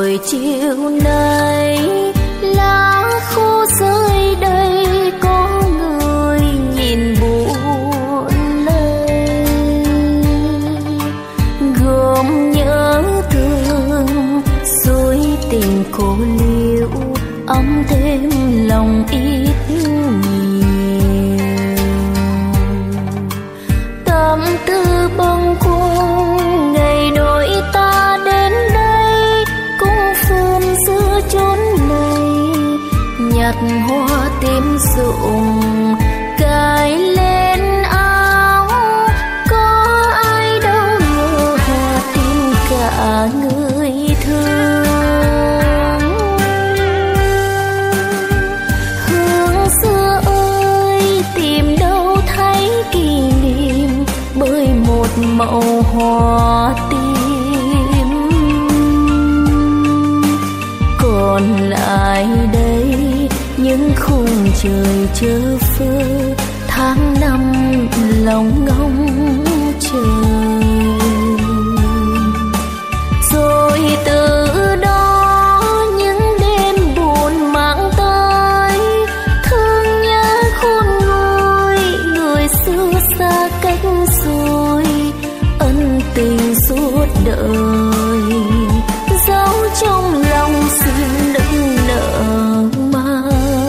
buổi chiều nay lá khô rơi đây, có người nhìn buồn lây, gồm nhớ thương dối tình cô liễu, ấm thêm lòng ít nhiều. Tâm tư bâng khuâng ngày đôi ta đến đây, cũng phương giữa chốn này nhặt hoa tím rụng cài lên áo. Có ai đâu ngờ hoa tím cả người thương. Hương xưa ơi tìm đâu thấy kỷ niệm, bởi một màu hoa tím. Còn lại đây những khung trời chơ phơ, tháng năm lòng ngóng chờ. Rồi từ đó những đêm buồn mang tới, thương nhớ khôn nguôi người xưa xa cách rồi, ân tình suốt đời dấu trong lòng xin nức nở mà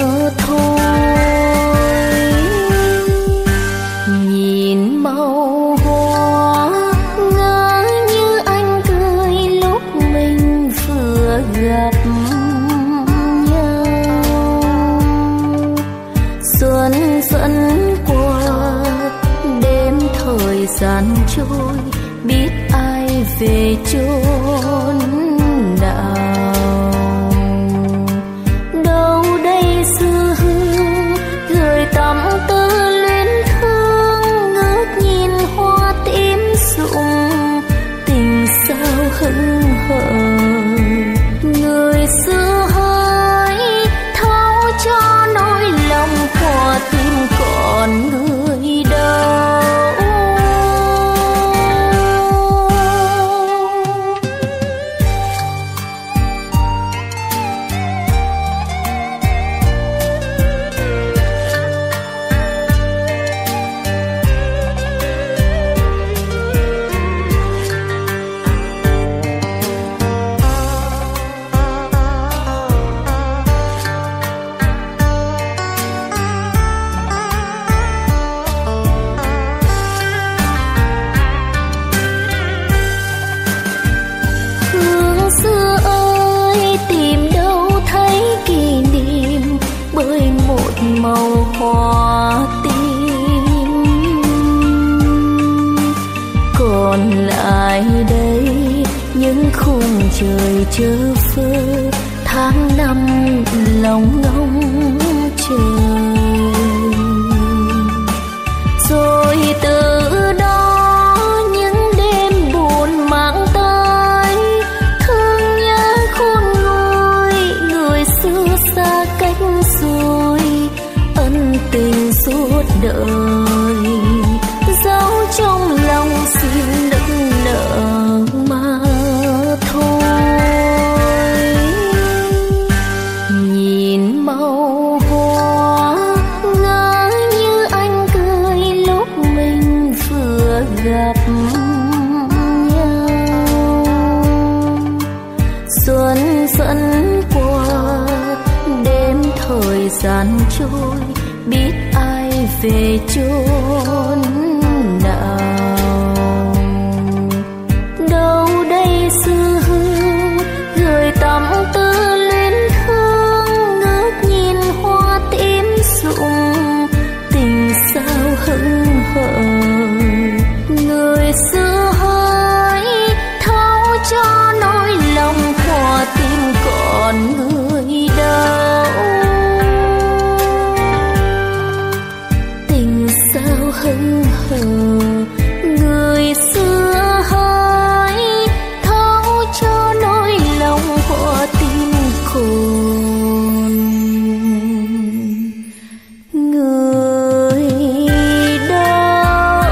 thôi. Nhìn màu hoa ngỡ như anh cười lúc mình vừa gặp nhau. Xuân dẫn qua đêm thời gian trôi, biết ai về chốn nào. Đâu đây xưa hương gửi tâm tư luyến thương, ngước nhìn hoa tím rụng tình sao hững hờ. Người xưa hỡi thấu cho nỗi lòng của tim còn người đâu. Màu hoa tím. Còn lại đây những khung trời chơ phơ, tháng năm lòng ngóng chờ. Rồi từ đó những đêm buồn mang tới, thương nhớ khôn nguôi người xưa xa cách rồi, ân tình suốt đời dấu trong lòng xin nức nở mà thôi. Nhìn màu hoa ngỡ như anh cười lúc mình vừa gặp nhau. Xuân dẫn qua đêm thời gian trôi, biết ai về chốn nào. Đâu đây xưa hương gửi tâm tư luyến thương, ngước nhìn hoa tím rụng tình sao hững hờ. Người xưa hỡi thấu cho nỗi lòng của tim còn người đâu. Hững hờ người xưa hỡi thấu cho nỗi lòng của tim khôn người đâu.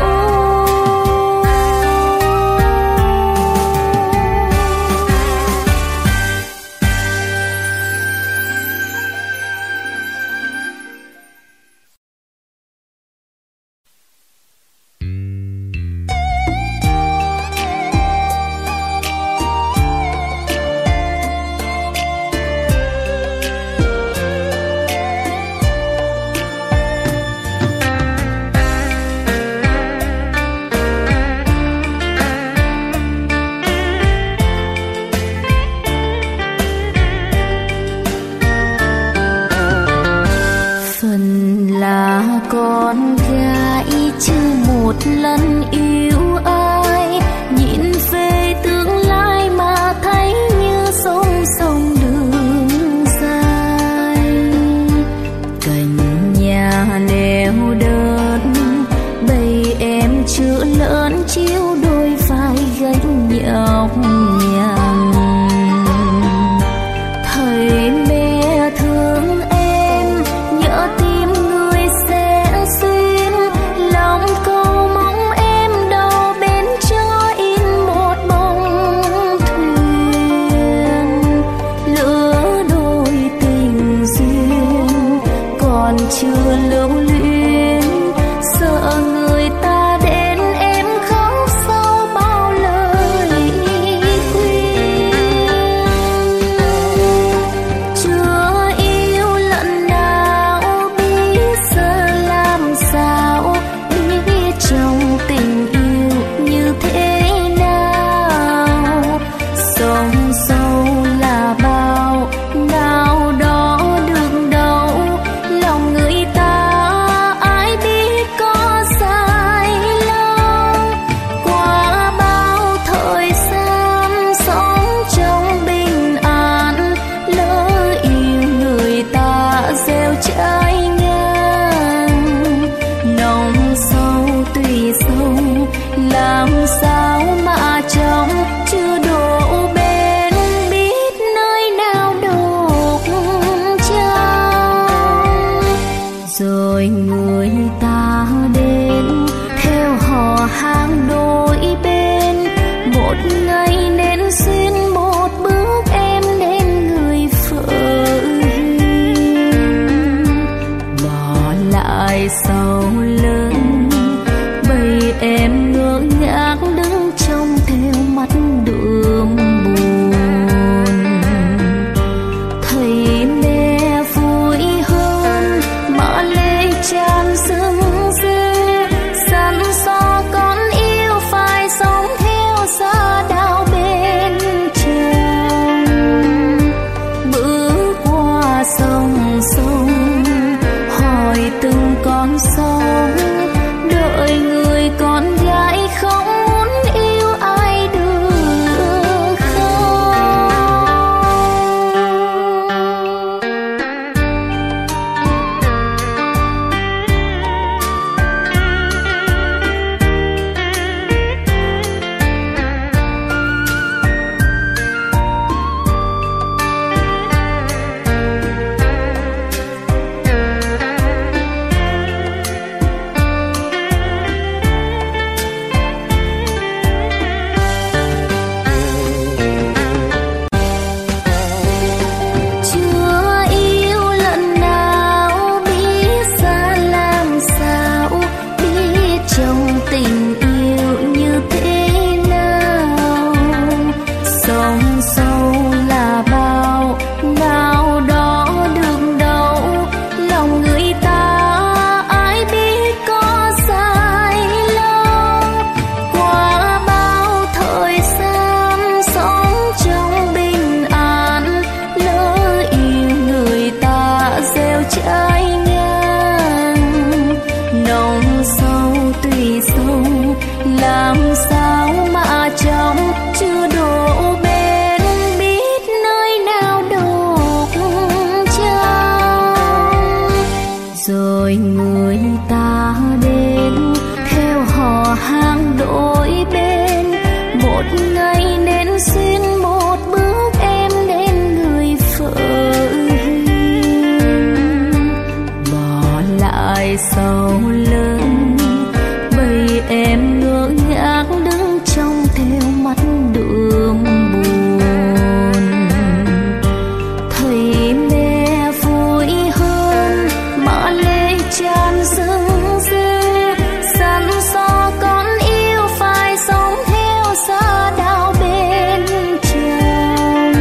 xuyên một bước em đến người vợ hiền, bỏ lại sau lưng bầy em ngơ ngác đứng trong theo mắt đường buồn. Thấy mẹ vui hơn mà lệ tràn rưng rưng, sẵn so con yêu phải sống theo xa đào bên chồng.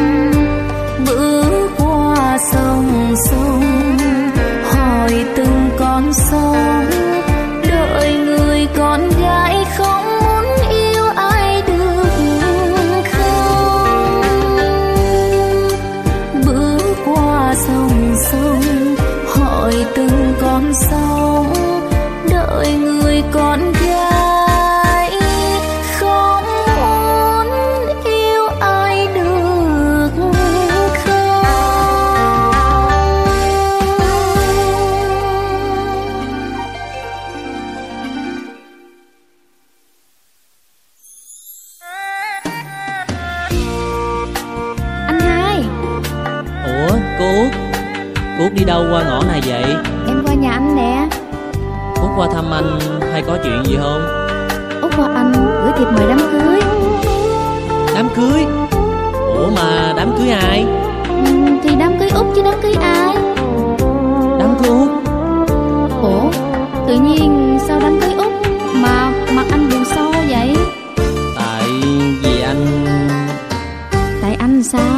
Bước qua sông sông hỏi từng con sông, đợi người con gái không muốn yêu ai được không. Bước qua sông sông hỏi từng con sông, đợi người con gái không muốn yêu ai được không. Anh hai, Ủa cô Út, cô Út đi đâu qua ngõ này vậy? em qua nhà anh nè. Út qua thăm anh hay có chuyện gì không? Út qua anh gửi thiệp mời đám cưới. Đám cưới? Ủa mà đám cưới ai? Thì đám cưới Út chứ đám cưới ai. Đám cưới Út? Ủa, tự nhiên sao đám cưới Út mà mặt anh buồn sâu vậy? Tại vì anh... Tại anh sao?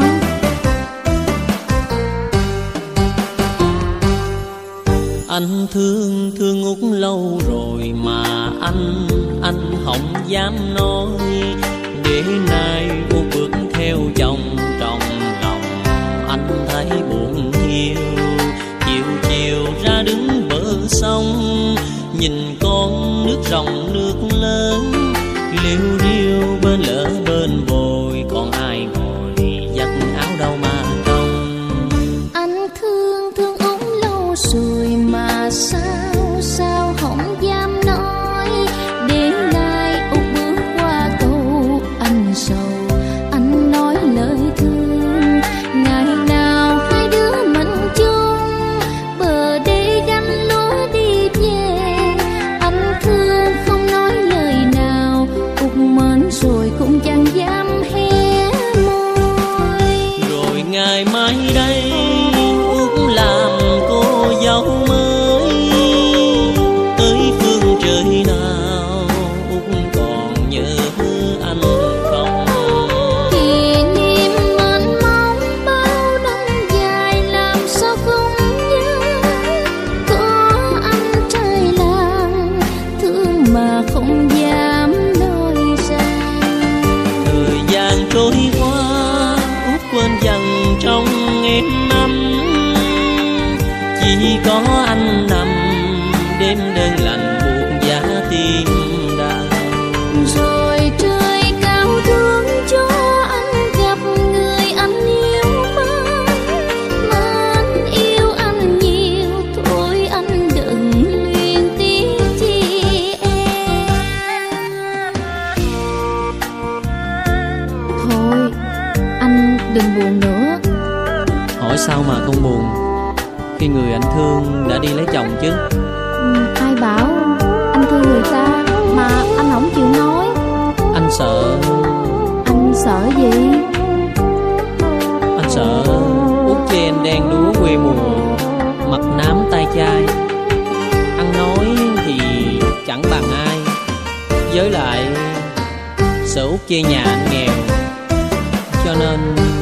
Anh thương Út lâu rồi mà anh không dám nói. Để nay Út bước theo chồng trong lòng anh thấy buồn thiêu. Chiều chiều ra đứng bờ sông, nhìn con nước ròng nước lớn, liêu riêu bên lỡ bên bồi, còn ai ngồi giặt áo đâu mà trông. Anh thương Út lâu rồi mà sao không dám nói. Để nay Út bước qua câu anh sầu, anh nói lời thương. Ngày nào hai đứa mình chung bờ đây gánh lúa đi về. Anh thương không nói lời nào, Út mến rồi cũng chẳng dám hé môi. Rồi ngày mai đây Út làm cô dâu mới, tới phương trời nào Út còn nhớ anh không? Kỷ niệm mênh mông bao năm dài làm sao không nhớ. Có anh trai làng thương mà không dám nói ra. Thời gian trôi qua Út quên dần trong em năm, chỉ có anh nằm đêm đơn lạnh buồn giá tim đau. Rồi trời cao thương cho anh gặp người anh yêu mến yêu anh nhiều. Thôi anh đừng luyến tiếc chi em. Thôi, anh đừng buồn nữa. Hỏi sao mà không buồn khi người anh thương đã đi lấy chồng chứ? Ai bảo anh thương người ta mà anh không chịu nói? Anh sợ. Anh sợ gì? Anh sợ Út chen đen đúa quê mùa, mặt nám tay chai, ăn nói thì chẳng bằng ai. Với lại sợ Út chê nhà anh nghèo, cho nên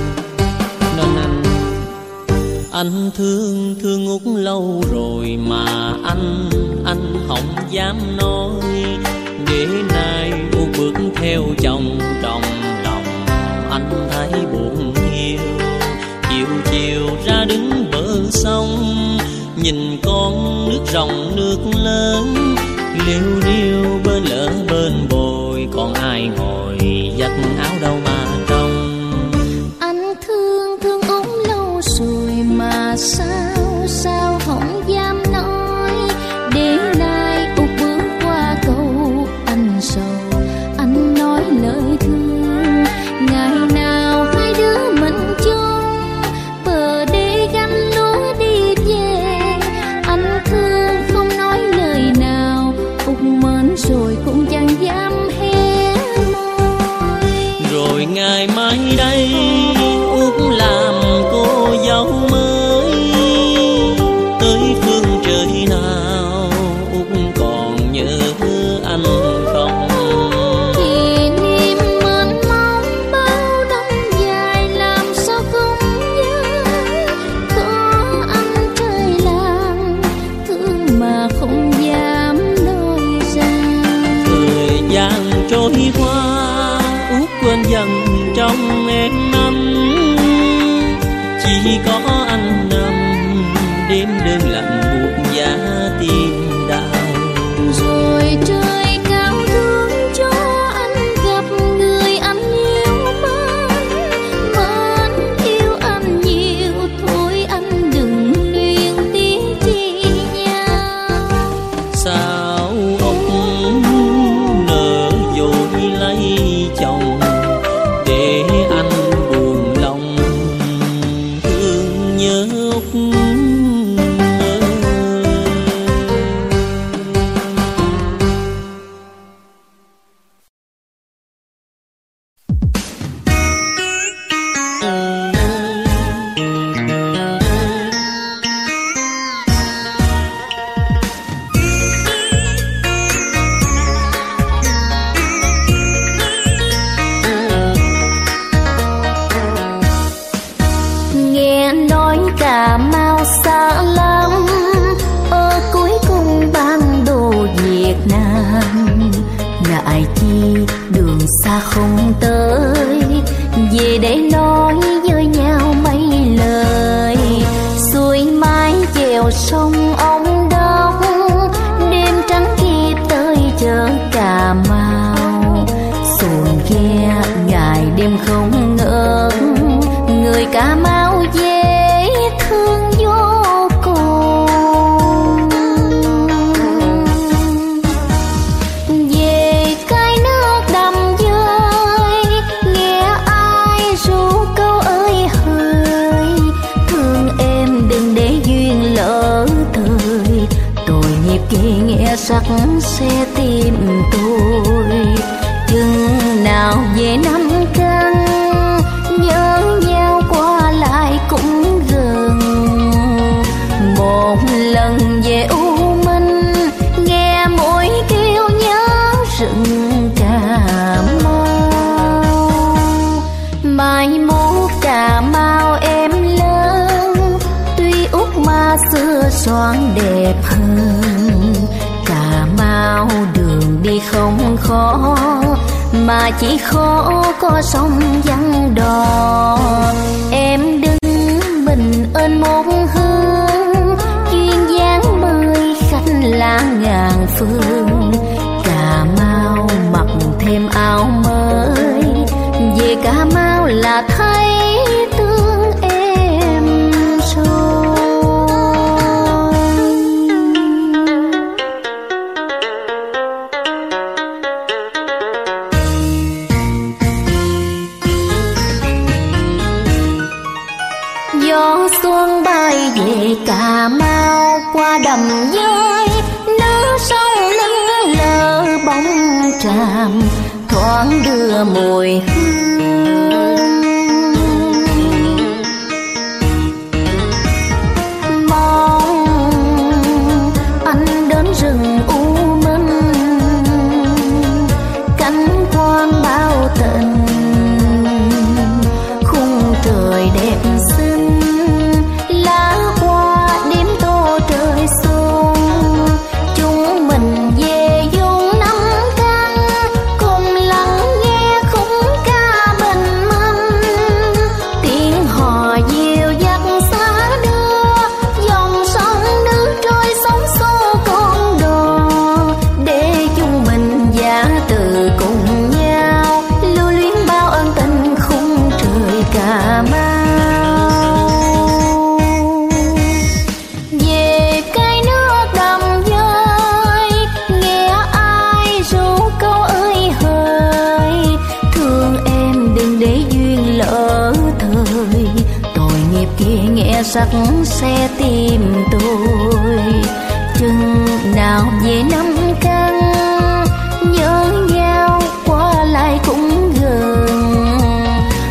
anh thương Út lâu rồi mà anh không dám nói. Để nay Út bước theo chồng trong lòng anh thấy buồn hiu. Chiều chiều ra đứng bờ sông, nhìn con nước ròng nước lớn, liêu riêu bên lỡ bên bồi, còn ai ngồi giặt áo đâu mà trông. Anh thương Út lâu rồi mà sao không dám nói. Để nay Út bước qua câu anh sầu, anh nói lời thương. ngày mai đây Út làm cô dâu mới, tới phương trời nào Út còn nhớ anh không? Kỷ niệm mênh mông bao năm dài làm sao không nhớ, có anh trai làm thương mà không dám nói ra. Thời gian trôi qua Út quên dần trong em năm, chỉ có anh nằm đêm đêm lạnh buốt giá tim đau. Rồi trời cao thương cho anh gặp người anh yêu mến yêu anh nhiều thôi anh đừng luyến tiếc chi nhau. Sao ông nỡ vội lấy chồng để anh buồn lòng thương nhớ Út. Nghe nói Cà Mau xa lắm, ở cuối cùng bản đồ Việt Nam. Ngại chi đường xa không tới, về để nói với nhau mấy lời. Xuôi mái chèo sông ông Đốc, đêm trắng khi tới chợ Cà Mau. Xuồng ghe ngày đêm không ngớt, người Cà Mau dễ thương vô cùng. Về cái nước đầm dơi, nghe ai ru câu ơi hỡi, thương em đừng để duyên lỡ thời. Tội nghiệp khi nghe sắc xe tim tôi, chừng nào về năm căn nhớ nhau qua lại cũng gần. Một lần về U Minh, nghe mỗi kêu nhớ rừng Cà Mau. Mai mốt Cà Mau em lớn, tuy Út mà xưa xoan đẹp hơn. Cà Mau đường đi không khó, mà chỉ khó có sông vắng đò. Em đứng mình ơn một hướng, duyên dáng mười khách là ngàn phương. Cà Mau mặc thêm áo mới, về Cà Mau là thấy thương em rồi. Gió xuân bay về Cà Mau qua đầm dơi, nước sông lững lờ bóng tràm thoáng đưa mùi hương. Mong anh đến rừng U Minh, cánh quan bao tình khung trời đẹp xinh. Lá hoa đêm tô trời xuân, chúng mình về vùng năm căn, cùng lắng nghe khúc ca bình minh. Tiếng hò dịu dắt xa đưa, dòng sông nước trôi sóng xô con đò. Để chúng mình giả từ cùng nhau, lưu luyến bao ân tình khung trời Cà Mau. Về cái nước đầm dơi, nghe ai ru câu ơi hỡi, thương em đừng để duyên lỡ thời. Tội nghiệp kia nghe sắc xe tim tôi, chừng nào về năm căn nhớ nhau qua lại cũng gần.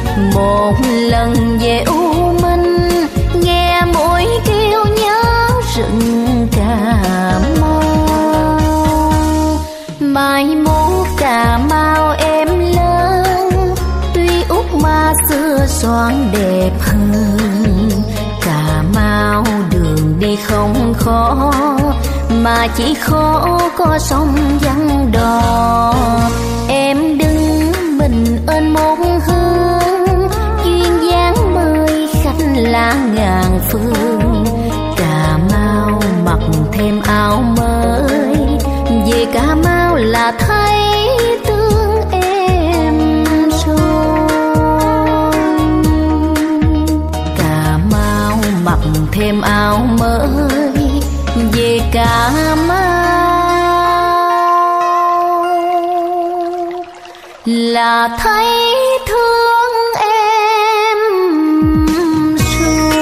xoáng đẹp hơn. Cà Mau đường đi không khó, mà chỉ khó có sông vắng đò. Em đứng mình ơn một hướng, duyên dáng mời khách lá ngàn phương. Cà Mau mặc thêm áo mới, về Cà Mau là thấy tương em rồi. Cà Mau mặc thêm áo mới, về Cà Mau là thấy thương em rồi.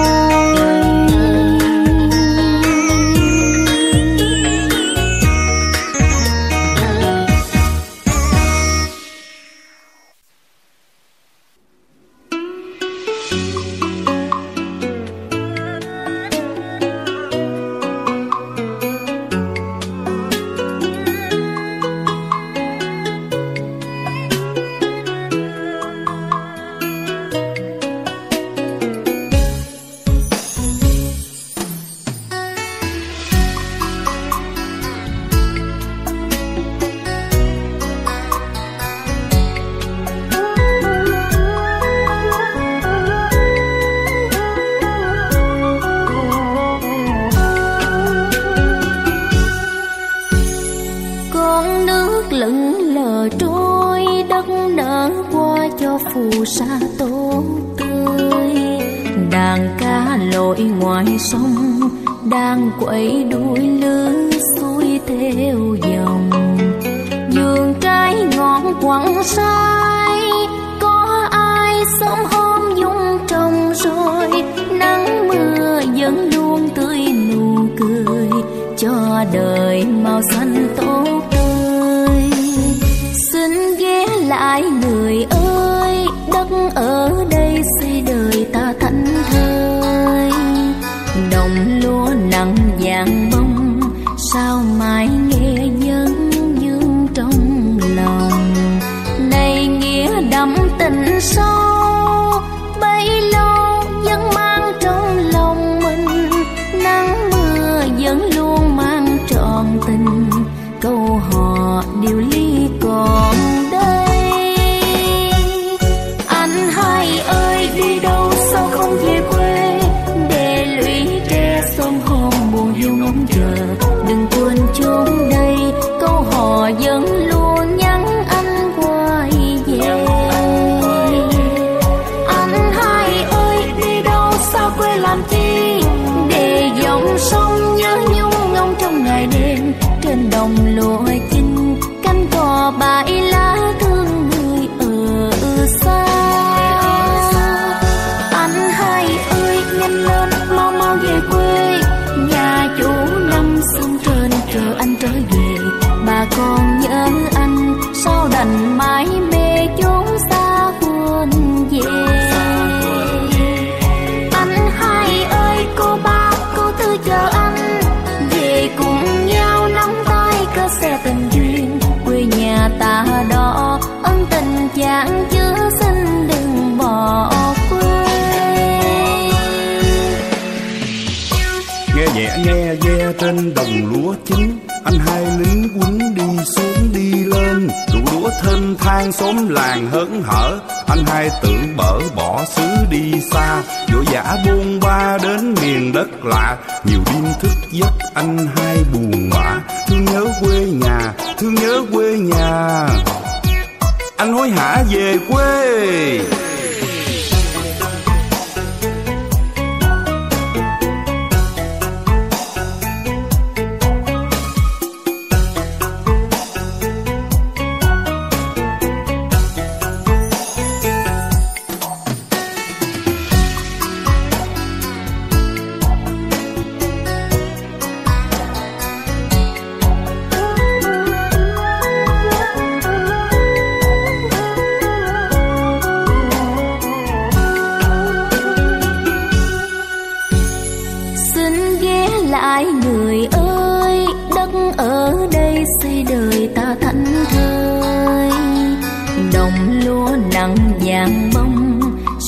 phù sa tốt tươi. Đàn cá lội ngoài sông đang quẩy đuôi lưới xuôi theo dòng. Vườn trái ngọn quặng sai có ai sớm hôm dung trồng rồi. Nắng mưa vẫn luôn tươi nụ cười cho đời màu xanh tốt tươi. Xin ghé lại người ơi, đất ở đây xây đời ta thảnh thơi. Đồng lúa nặng vàng bông sao mãi nghe vấn vương trong lòng. Này nghĩa đậm tình sâu bấy lâu vẫn mang trong lòng mình. Nắng mưa vẫn luôn mang trọn tình, câu hò điều ly còn đây. Anh hai ơi đi đâu sao không về quê, để lũy tre xóm hôm buồn hiu ngóng chờ. Đừng quên chốn đây câu hò vẫn luôn nhắn anh quay về. Anh hai ơi đi đâu sao quê làm chi, để dòng sông nhớ nhung ngóng trong ngày đêm. Trên đồng lúa chinh cánh cò bãi lá thương người ở xa. Anh hai ơi nhanh lên mau mau về quê, nhà chủ năm xuân trên chờ anh trở về. Bà con nhớ anh sao đành mãi mê chốn xa quên về. Anh hai ơi cô ba cô tư chờ anh về cùng nhau nắm tay cơ xe tình duyên. Quê nhà ta đó ân tình chẳng chứa xin đừng bỏ quê. Nghe nhẹ nghe ve trên đồng lúa chín, anh hai lính quýnh đi xuống đi lên. Ruộng lúa thênh thang xóm làng hớn hở, anh hai tự bỡ bỏ xứ đi xa. Vội vã bôn ba đến miền đất lạ, nhiều đêm thức giấc anh hai buồn bã. Thương nhớ quê nhà, thương nhớ quê nhà, anh hối hả về quê.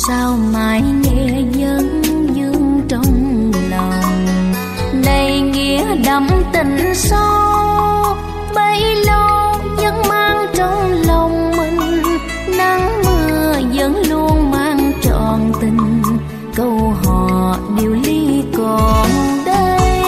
sao mãi nghe vẫn vương trong lòng, đầy nghĩa đậm tình sâu bấy lâu vẫn mang trong lòng mình. Nắng mưa vẫn luôn mang trọn tình, câu hò điều ly còn đây.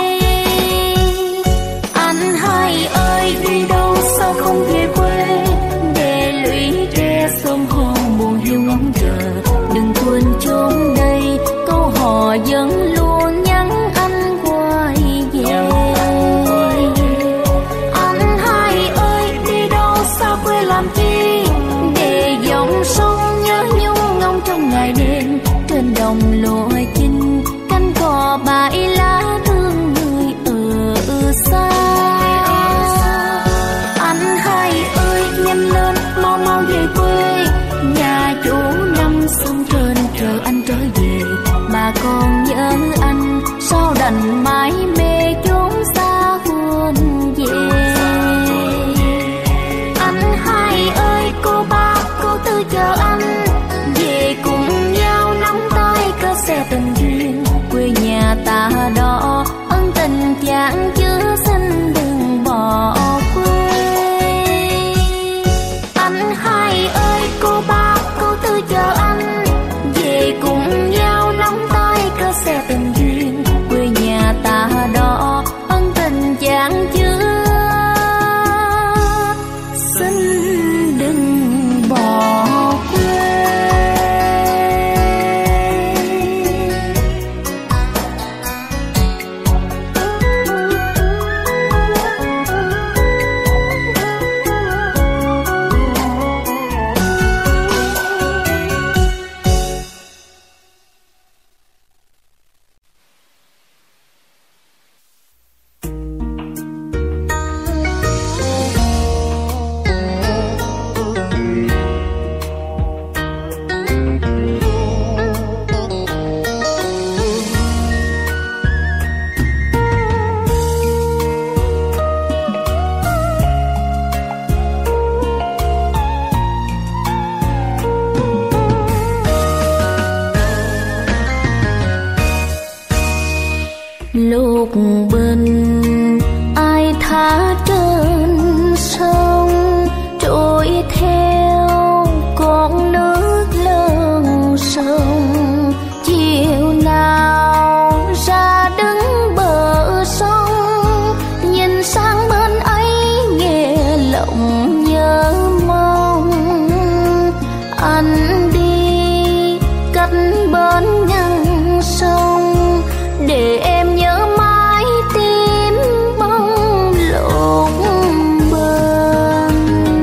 Anh hai ơi đi đâu sao không về quê, để lũy tre sớm hôn buồn hiu ngóng chờ. Đừng quên chốn đây câu hò vẫn luôn nhắn anh quay về. Anh hai ơi đi đâu sao quê làm chi, để dòng sông nhớ nhung ngóng trong ngày đêm. Trên đồng lúa chinh cánh cò bãi lá thương người ở xa. Anh hai ơi nhanh lên mau mau về quê, nhà chủ năm xuân trên chờ anh trở về. Bà con nhớ anh sao đành mãi mê chốn xa quên về. Anh hai ơi cô ba cô tư chờ anh về cùng nhau nắm tay cơ xe tình duyên. Quê nhà ta đó ân tình chẳng chứa xin đừng bỏ quê. Anh hai ơi cô ba cô tư chờ anh về cùng nhau nắm tay cơ xe tình duyên. Quê nhà ta đó ân tình chẳng chứa xin đừng bỏ quê. Lúc bình ai thả trên sông, trôi theo con nước lớn sông. Chiều nào ra đứng bờ sông, nhìn sang bên ấy nghe lòng nhớ mong. Anh đi cách bên ngăn sông, để em nhớ mãi tim bóng lộn bên.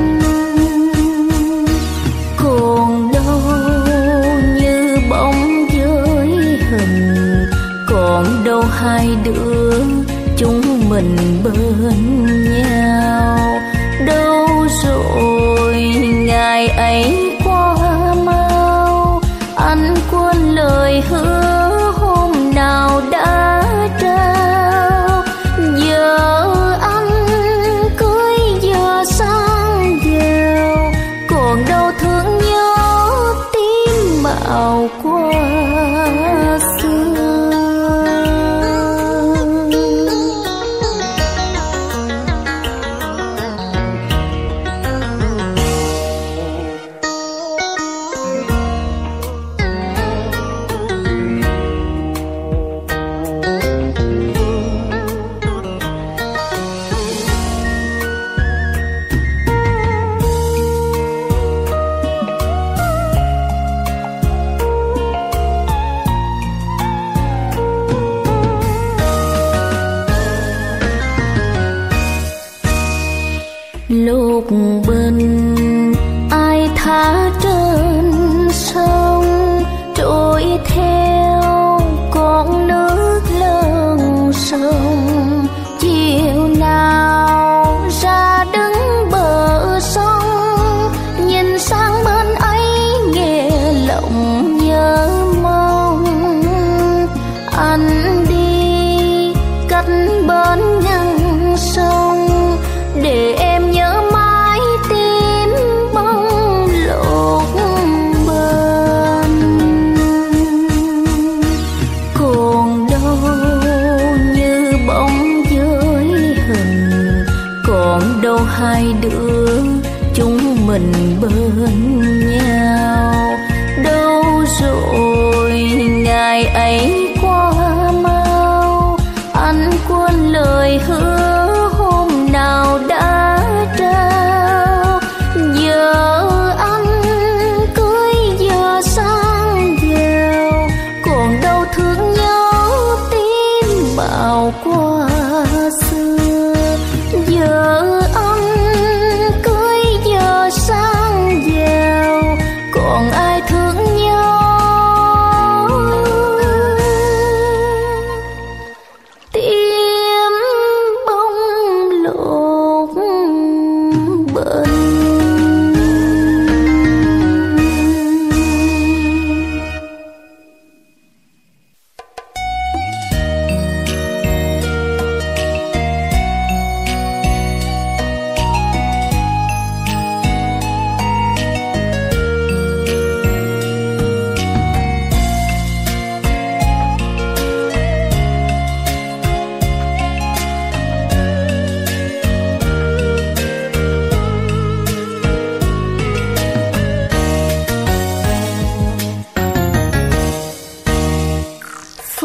Còn đâu như bóng với hình, còn đâu hai đứa chúng mình bên nhau. Đâu rồi ngày ấy qua mau, anh quên lời hứa hôm nào đã trao. Giờ anh cưới giờ sang giàu, còn đâu thương nhớ tim mạo qua xưa.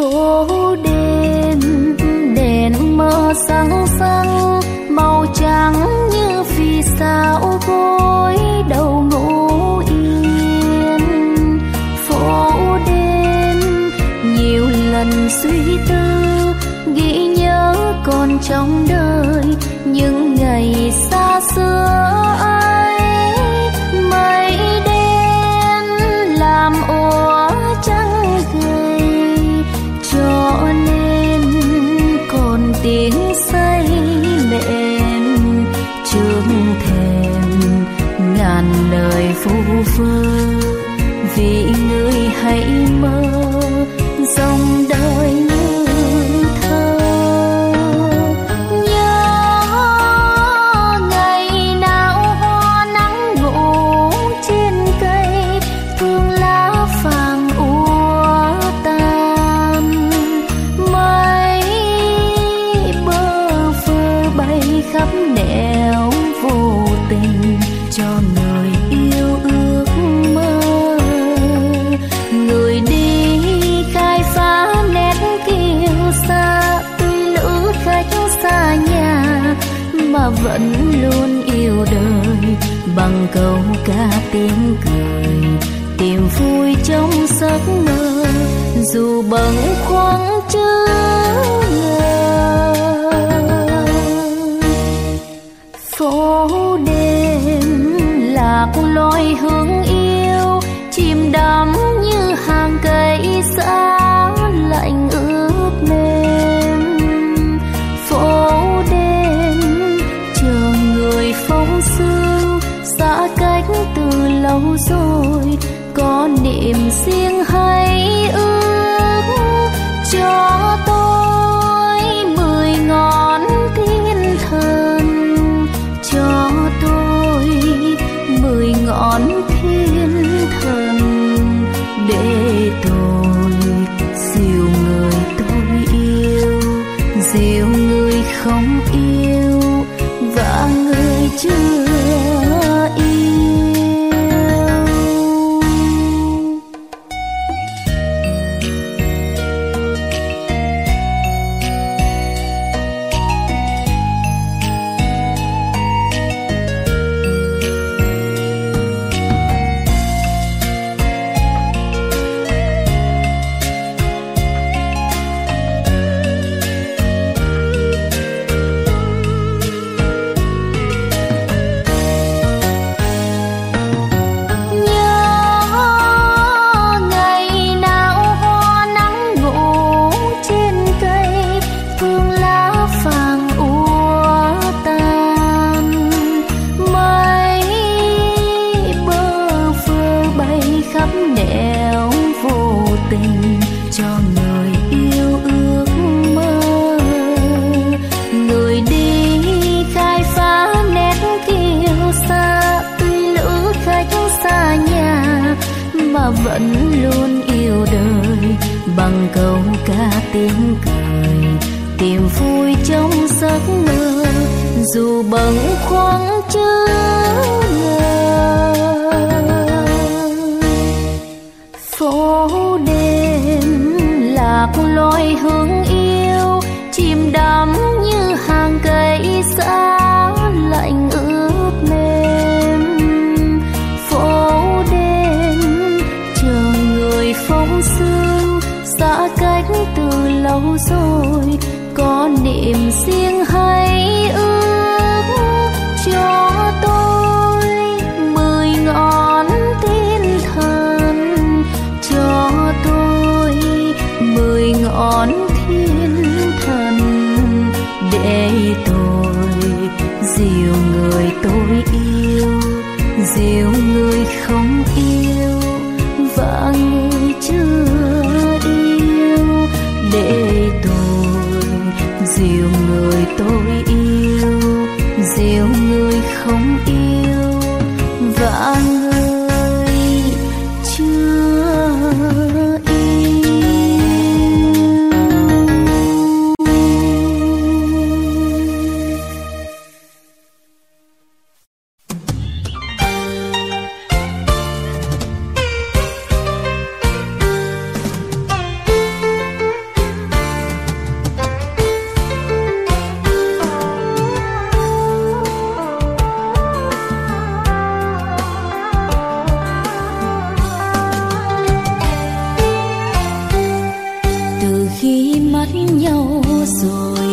phố đêm đèn mờ sáng sáng, màu trắng như vì sao gối đầu ngủ yên. Phố đêm nhiều lần suy tư, ghi nhớ còn trong đời những ngày xa xưa ấy. Mây đen làm úa trắng gầy, cho nên còn tiếng say mềm trước thềm ngàn lời vu vơ. Vì người hãy mơ dòng đời như thơ. Nhớ ngày nào hoa nắng ngủ trên cây, phương lá vàng úa tàn. Mây bơ vơ bay khắp nẻo vô tình cho người yêu ước mơ. Người đi khai phá nét kiêu sa, tuy lữ khách xa nhà mà vẫn luôn yêu đời. Bằng câu ca tiếng cười tìm vui trong giấc mơ, dù bâng khuâng chớ ngờ. Phố đêm lạc lối hướng yêu, chìm đắm như hàng cây giá lạnh ướt mềm. Phố đêm chờ người phóng sương, xa cách từ lâu rồi, có niềm riêng hay ước cho tôi 10 ngón thiên thần, cho tôi 10 ngón thiên thần, để tôi dìu người tôi yêu, dìu người không yêu và người chưa yêu. Vẫn luôn yêu đời, bằng câu ca tiếng cười tìm vui trong giấc mơ, dù bâng khuâng chớ ngờ. Phố đêm lạc lối hướng yêu, chìm đắm như hàng cây giá lạnh ướt mềm. Phố phóng sương xa cách từ lâu rồi, có niềm riêng hay ước cho tôi 10 ngón thiên thần, cho tôi 10 ngón thiên thần, để tôi dìu người tôi yêu, dìu người không yêu và người chưa yêu, để tôi dìu người tôi yêu, dìu người không yêu và người chưa yêu.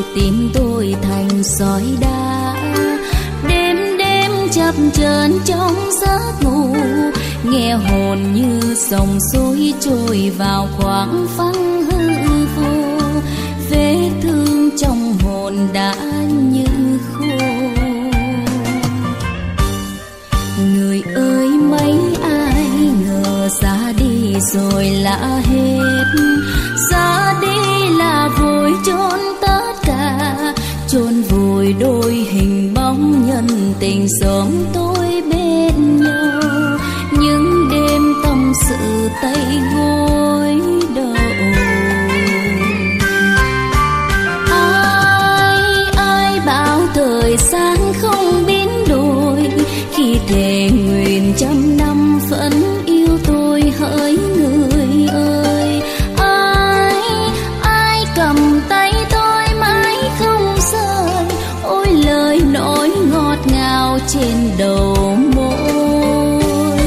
tim tôi thành sỏi đá. Đêm đêm chập chờn trong giấc ngủ, nghe hồn như dòng suối trôi vào khoảng phăng hư vô. Vết thương trong hồn đã như khô. Người ơi mấy ai ngờ ra đi rồi là hết, ra đi là vội chôn tất cả, chôn vùi đôi hình bóng nhân tình sớm tôi bên nhau. Những đêm tâm sự tay gối đầu, ai bảo thời gian không biến đổi, khi thề nguyện trăm năm vẫn yêu tôi hỡi người ơi. Ai cầm tay tôi mãi không rời, ôi lời nói ngọt ngào trên đầu môi.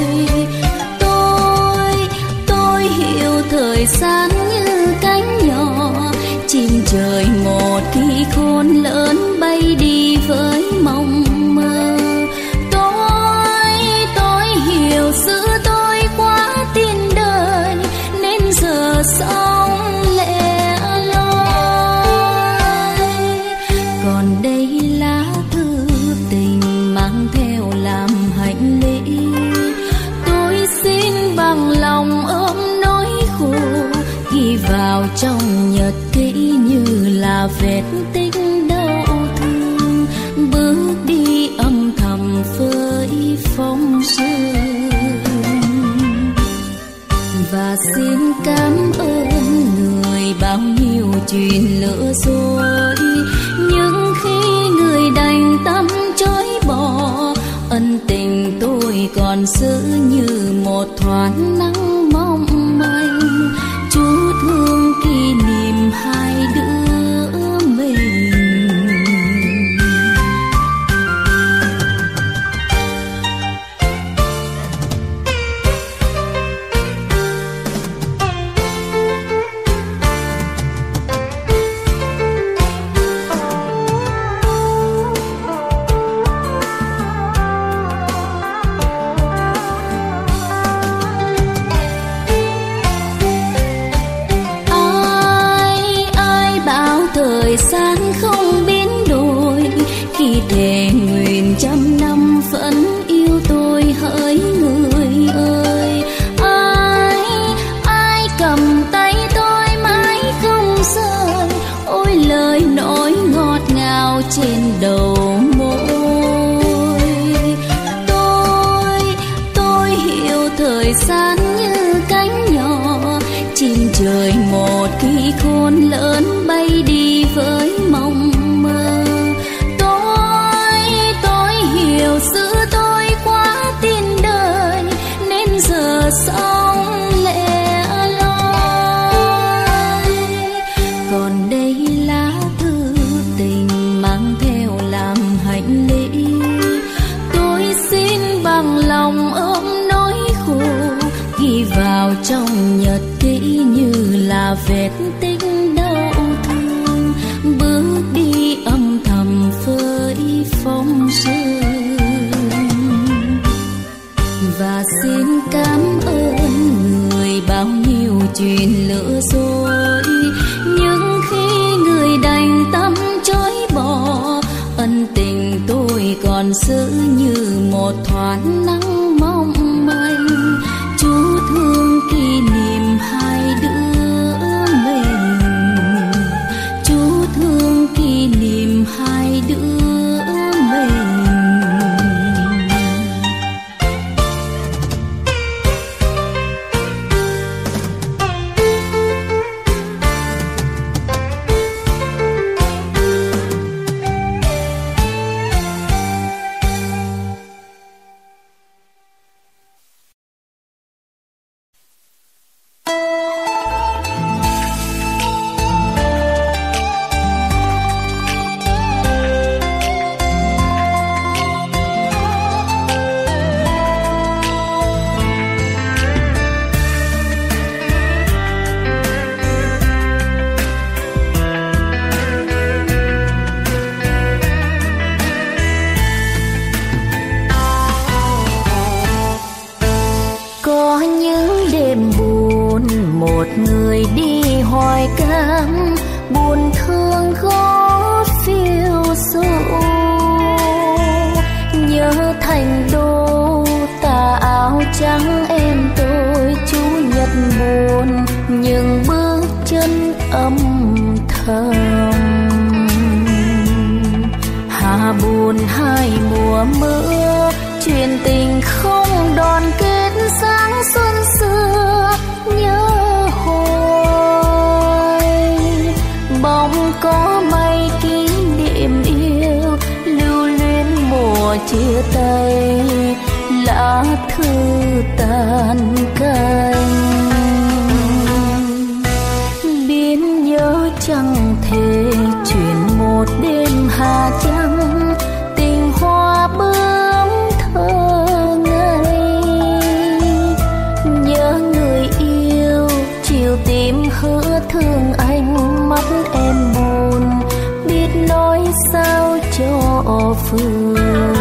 Tôi hiểu thời gian như cánh nhỏ, chim trời một khi khôn lớn bay đi với mộng mơ. Tôi hiểu giữ tôi quá tin đời, nên giờ sống lẻ loi. Còn đây lá thư tình mang theo làm hạnh lễ, tôi xin bằng lòng ôm nỗi khổ, ghi vào trong nhật ký như là vết tích đau thương, bước đi âm thầm với phong sương. Và xin cảm ơn người bao nhiêu chuyện lừa dối, nhưng khi người đành tâm chối bỏ, ân tình tôi còn giữ như một thoáng nắng mong manh, chút hương kỷ niệm hai đứa mình. Thời gian không biến đổi, khi thề nguyện trăm năm vẫn yêu tôi hỡi người ơi. Ai cầm tay tôi mãi không rời, ôi lời nói ngọt ngào trên đầu môi. Tôi hiểu thời gian như cánh nhỏ, chim trời một khi khôn lớn bay đi với mộng mơ. Tôi hiểu giữ tôi quá tin đời, nên giờ sống lẻ loi. Còn đây lá thư tình mang theo làm hạnh lễ, tôi xin bằng lòng ôm nỗi khổ, ghi vào trong nhật ký như là vết tích đau thương, bước đi âm thầm với phong sương. Và xin cảm ơn người bao nhiêu chuyện lừa dối, nhưng khi người đành tâm chối bỏ, ân tình tôi còn giữ như một thoáng nắng mong manh, chút hương kỷ niệm hai đứa mình, chút hương kỷ niệm hai đứa mình. hoài cam buồn thương gót phiêu du. Nhớ thành đô tà áo trắng em tôi chủ nhật buồn nhưng bước chân âm thầm. Hà buồn hai mùa mưa chuyện tình không đòn kết sáng xuân xưa nhớ hoài. Bóng có mây kỷ niệm yêu lưu luyến mùa chia tay lá thư tàn cành. Biến nhớ chẳng thể chuyển một đêm hà trắng tình hoa bướm thơ ngây. Nhớ người yêu chiều tìm hứa thương anh mắt em buồn biết nói sao cho vừa.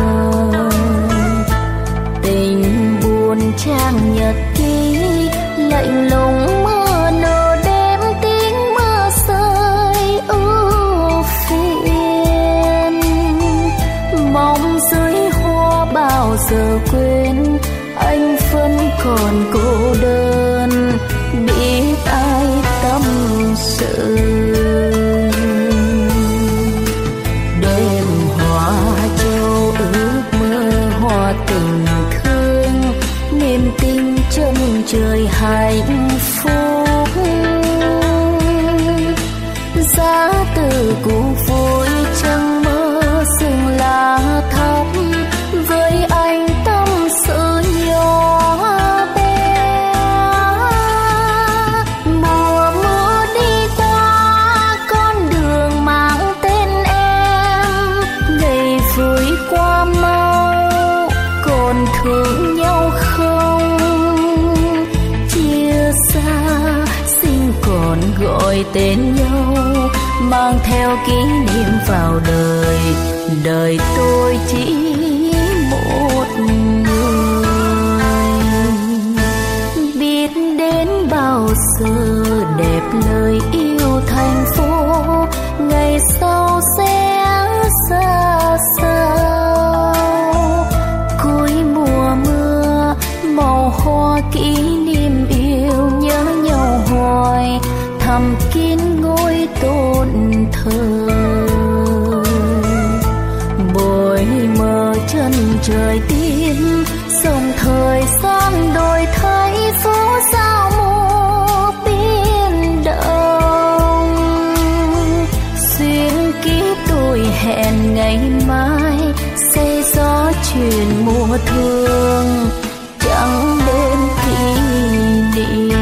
Tình buồn trang nhật ký lạnh lùng mưa nở đêm tiếng mưa rơi ưu phiền. Mong dưới hoa bao giờ quên anh vẫn còn cô đơn biết ai tâm sự. Đêm hoa châu ước mơ hoa tình thương niềm tin chân trời hạnh phúc. Giá từ cũ vui chẳng mơ sương lá thắm với anh tâm sự nhỏ bé. Mùa mưa đi qua con đường mang tên em ngày vui qua mau còn thương nhau không. Chia xa xin còn gọi tên nhau mang theo kỷ niệm vào đời. Đời tôi chỉ một người biết đến bao giờ đẹp lời yêu thành phố ngày sau sẽ ra sao. Cuối mùa mưa màu hoa kỷ niệm yêu nhớ nhau hoài thầm kín ngôi tôn thờ. Bồi mờ chân trời tím sông thời gian đổi thay phố sao mùa biến động. Xuyên kiếp tôi hẹn ngày mai say gió chuyện mùa thương chẳng đến kỷ niệm.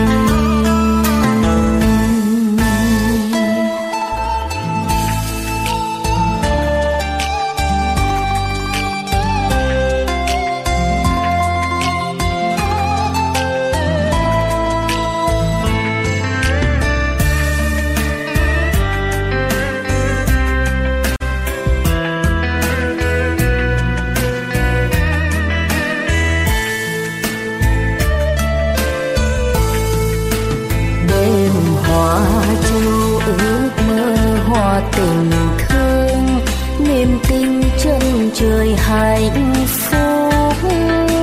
Tình thương niềm tin chân trời hạnh phúc.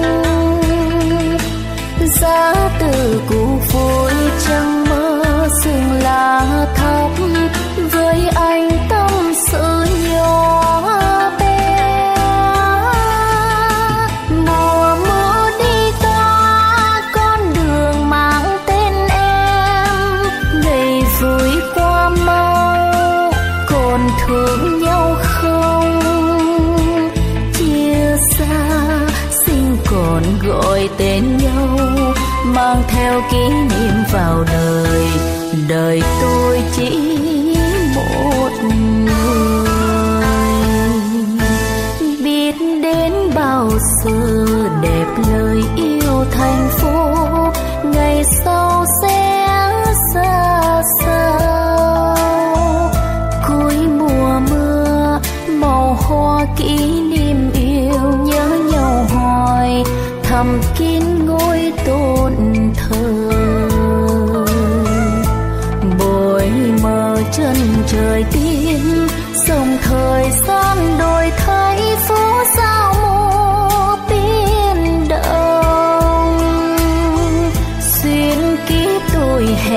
Giá từ cũ vui chẳng mơ sương lá thắm với anh tâm sự nhỏ bé. Mùa mưa đi qua con đường mang tên em ngày vui qua mau còn thương nhau không. Chia xa xin còn gọi tên nhau mang theo kỷ niệm vào đời. Đời tôi chỉ một người biết đến bao giờ đẹp lời yêu thành phố ngày sau sẽ ra sao. Cuối mùa mưa màu hoa kỷ niệm yêu nhớ nhau hoài thầm kín ngôi tôn thờ. Bồ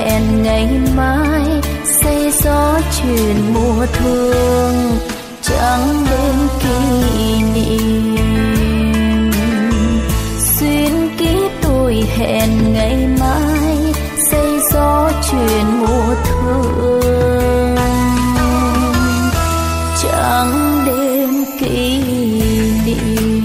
hẹn ngày mai xây gió chuyện mùa thương trắng đêm kỷ niệm. Xuyên kiếp tôi hẹn ngày mai xây gió chuyện mùa thương trắng đêm kỷ niệm.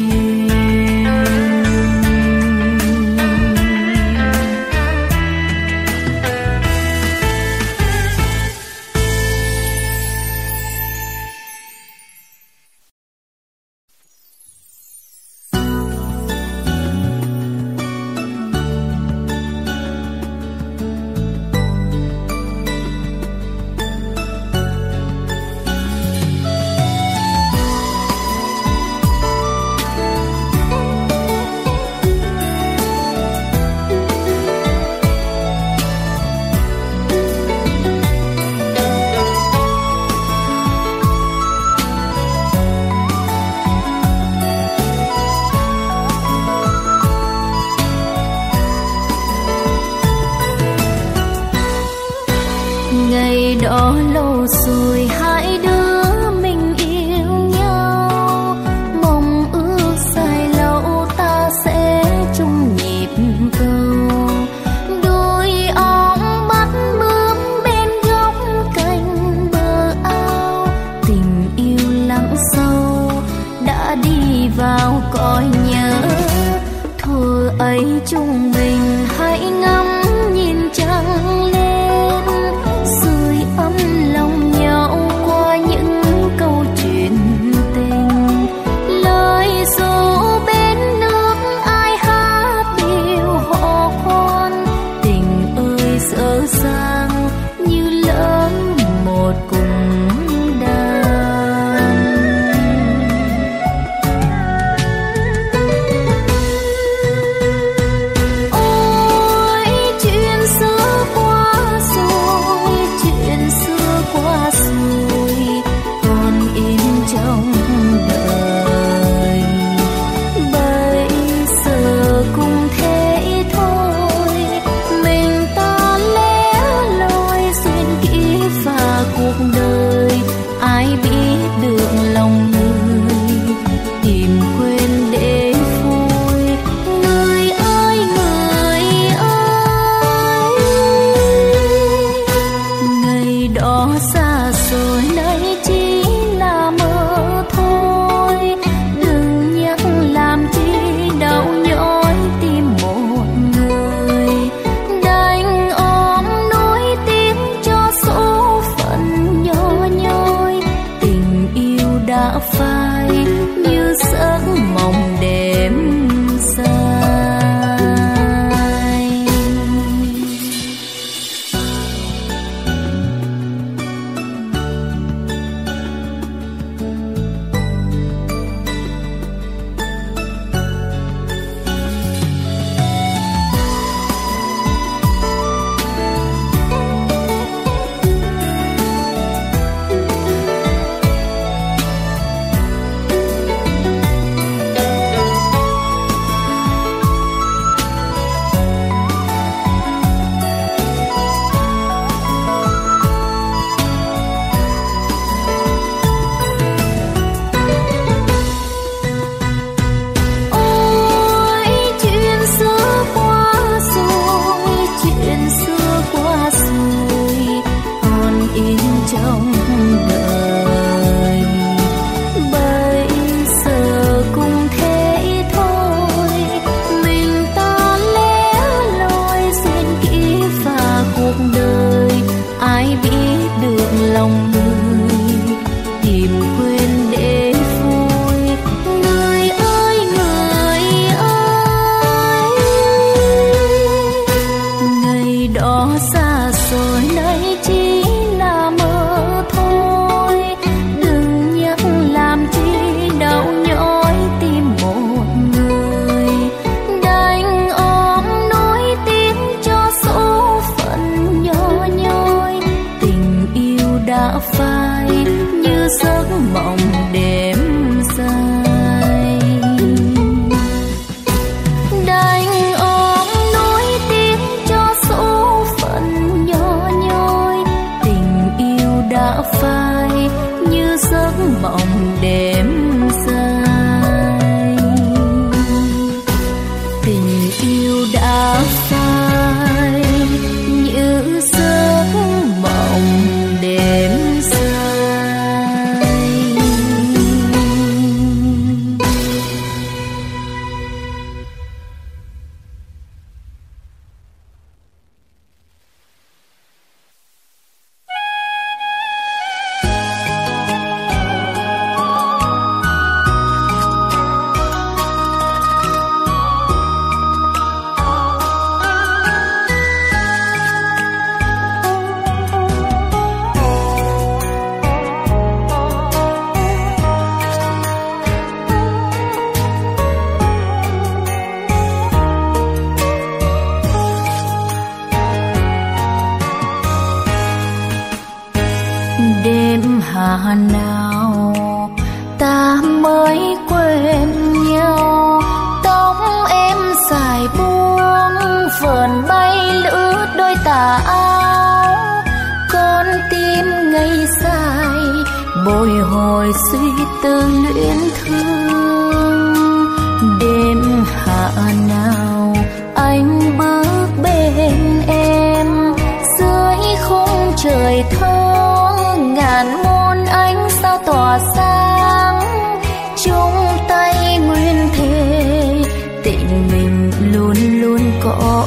hạ nào ta mới quên nhau. Tóc em dài buông vờn bay lướt đôi tà áo, con tim ngây dài bồi hồi suy tư luyến thương. Đêm hạ nào anh bước bên em, dưới khung trời thơm ngàn muôn ánh sao tỏa sáng. Chung tay nguyên thề tình mình luôn luôn có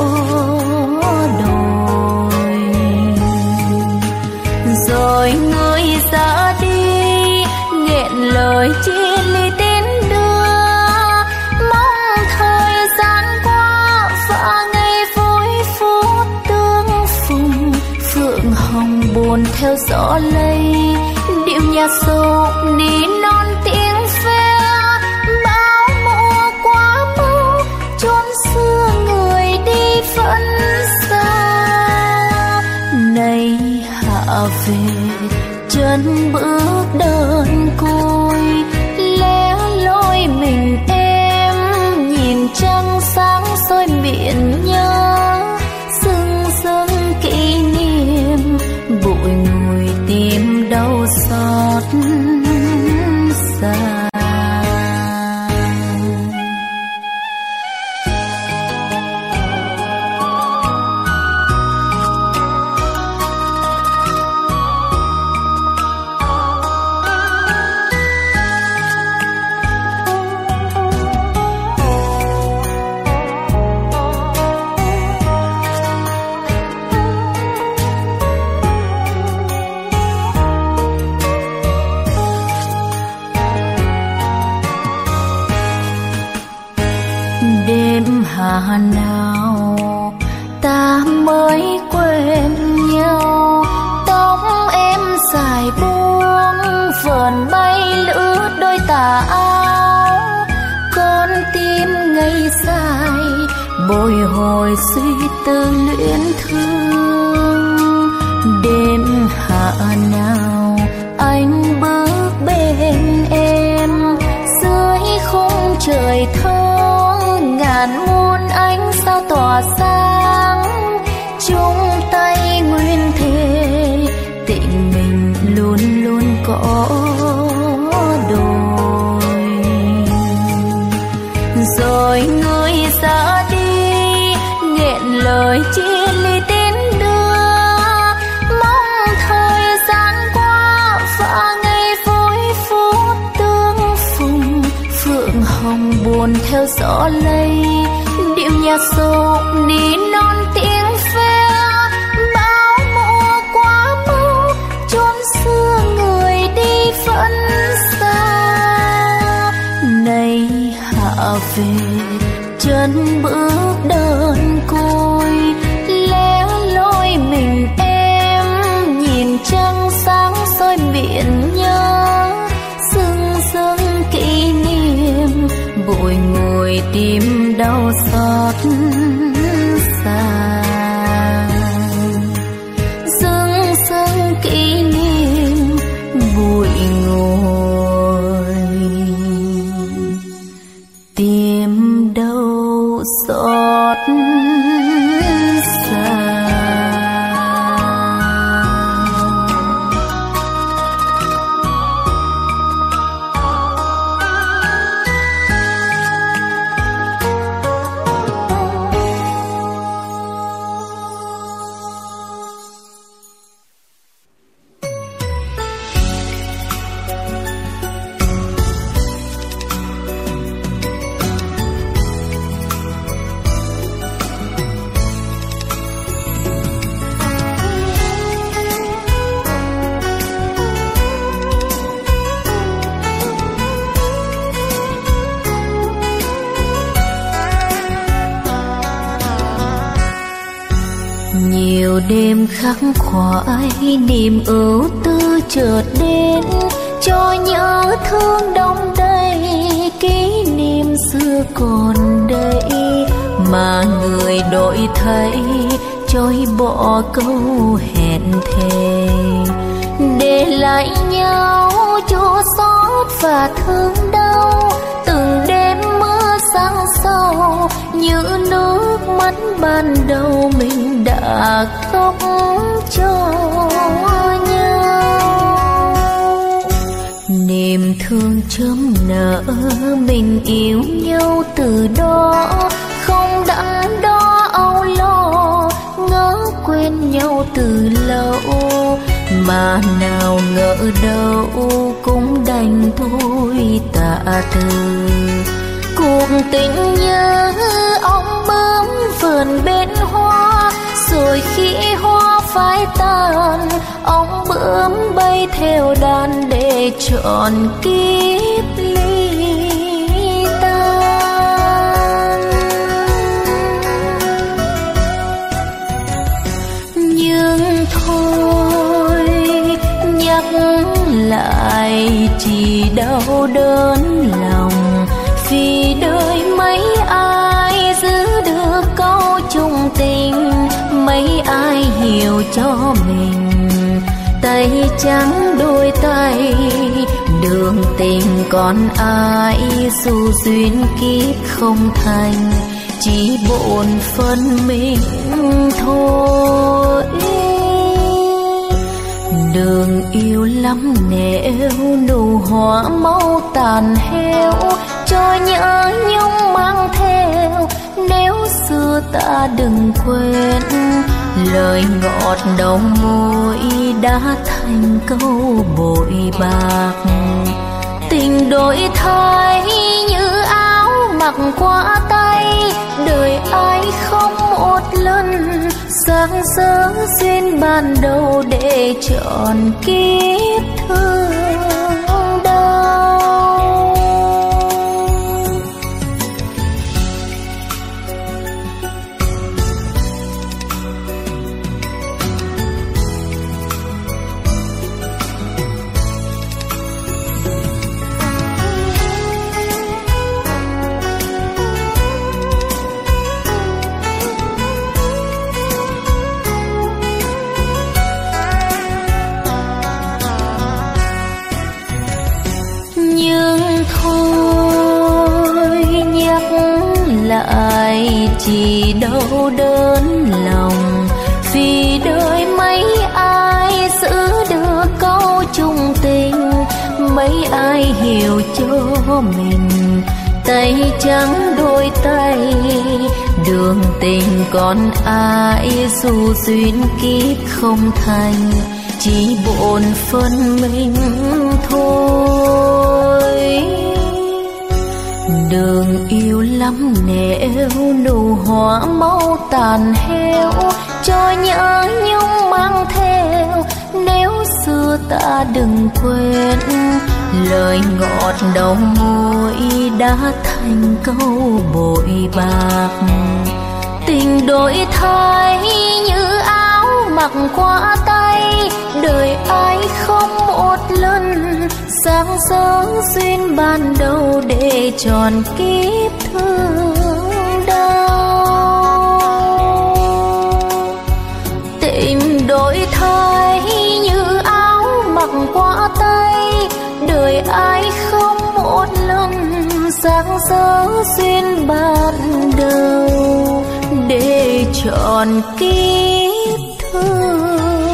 đôi. Rồi người ra đi nghẹn lời chia ly đến đưa, mong thời gian qua và ngày vui phút tương phùng. Phượng hồng buồn theo gió lây, điệu nhạc sộc ní non tiếng ve. Bao mùa quá mau chốn xưa người đi vẫn xa. Nay hạ về chân bước đơn côi, lẻ loi mình em nhìn trăng sáng soi biển nhớ. Sưng sưng kỷ niệm bụi ngùi tim đau xót xa. Đêm hạ nào ta mới quên nhau. Tóc em dài buông vờn bay lướt đôi tà áo, con tim ngây dài bồi hồi suy tư luyến thương. Đêm hạ nào anh bước bên em, dưới khung trời thơm ngàn muôn ánh sao tỏa sáng. Chung tay nguyên thề tình mình luôn luôn có đôi. Rồi người ra đi nghẹn lời chia ly đến đưa, mong thời gian qua và ngày vui phút tương phùng. Phượng hồng buồn theo gió lây, điệu nhạc sộc ní non tiếng ve. Bao mùa quá mau chốn xưa người đi vẫn xa. Nay hạ về chân bước đơn côi, lẻ loi mình em nhìn trăng sáng soi biển nhớ. Sưng sưng kỷ niệm bụi ngùi tim đau xót xa. Sưng sưng kỷ niệm bụi ngùi tim đau xót xa. Nhiều đêm khắc khoải niềm ưu tư chợt đến, cho nhớ thương đông đầy kỷ niệm xưa còn đây. Mà người đổi thay trôi bỏ câu hẹn thề, để lại nhau chua xót và thương đau. Từng đêm mưa sáng sâu như nước mắt ban đầu mình đã khóc cho nhau. Niềm thương chớm nở mình yêu nhau từ đó, không đắn đo âu lo ngỡ quên nhau từ lâu. Mà nào ngờ đâu cũng đành thôi tạ từ. Cuộc tình như ong bướm vườn bên hoa, rồi khi hoa phai tàn ong bướm bay theo đàn để trọn kiếp ly tan. Nhưng thôi nhắc lại chỉ đau đớn lòng, vì đời mấy ai giữ được câu chung tình, mấy ai hiểu cho mình. Tay trắng đôi tay đường tình còn ai, dù duyên kiếp không thành chỉ bộn phân mình thôi. Đường yêu lắm nẻo nụ hoa mau tàn héo, cho nhớ nhung mang theo. Nếu xưa ta đừng quên, lời ngọt đầu môi đã thành câu bội bạc. Tình đổi thay như áo mặc qua tay, đời ai không một lần sáng sớm duyên ban đầu để trọn kiếp thương đau. Lại chỉ đau đớn lòng, vì đời mấy ai giữ được câu chung tình, mấy ai hiểu cho mình. Tay trắng đôi tay đường tình còn ai, dù duyên kiếp không thành chỉ bộn phân mình thôi. Đường yêu lắm nẻo nụ hoa mau tàn héo, cho nhớ nhung mang theo. Nếu xưa ta đừng quên, lời ngọt đầu môi đã thành câu bội bạc. Tình đổi thay như áo mặc qua tay, đời ai không một lần sáng sớm duyên ban đầu để tròn kiếp thương đau. Tình đổi thay như áo mặc qua tay, đời ai không một lần sáng sớm duyên ban đầu để trọn kiếp thương.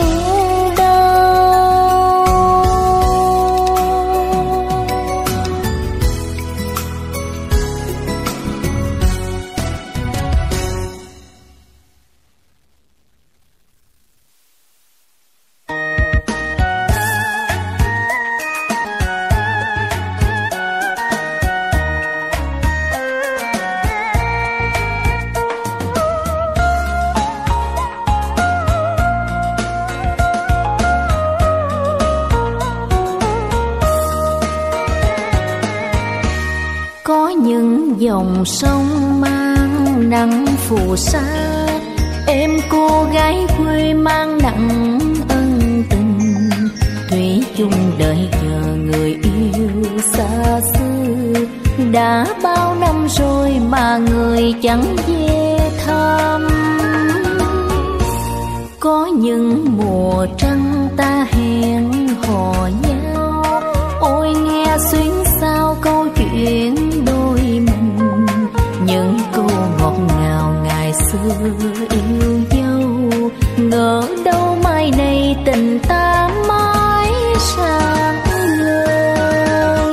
Dòng sông mang nắng phù sa, em cô gái quê mang nặng ân tình. Thủy chung đợi chờ người yêu xa xưa, đã bao năm rồi mà người chẳng về thăm. Có những mùa trăng ta hẹn hò nhau. Ôi nghe xuyến sao câu chuyện đôi mình, những câu ngọt ngào ngày xưa yêu dấu. Ngờ đâu mai này tình ta mãi sáng ngời.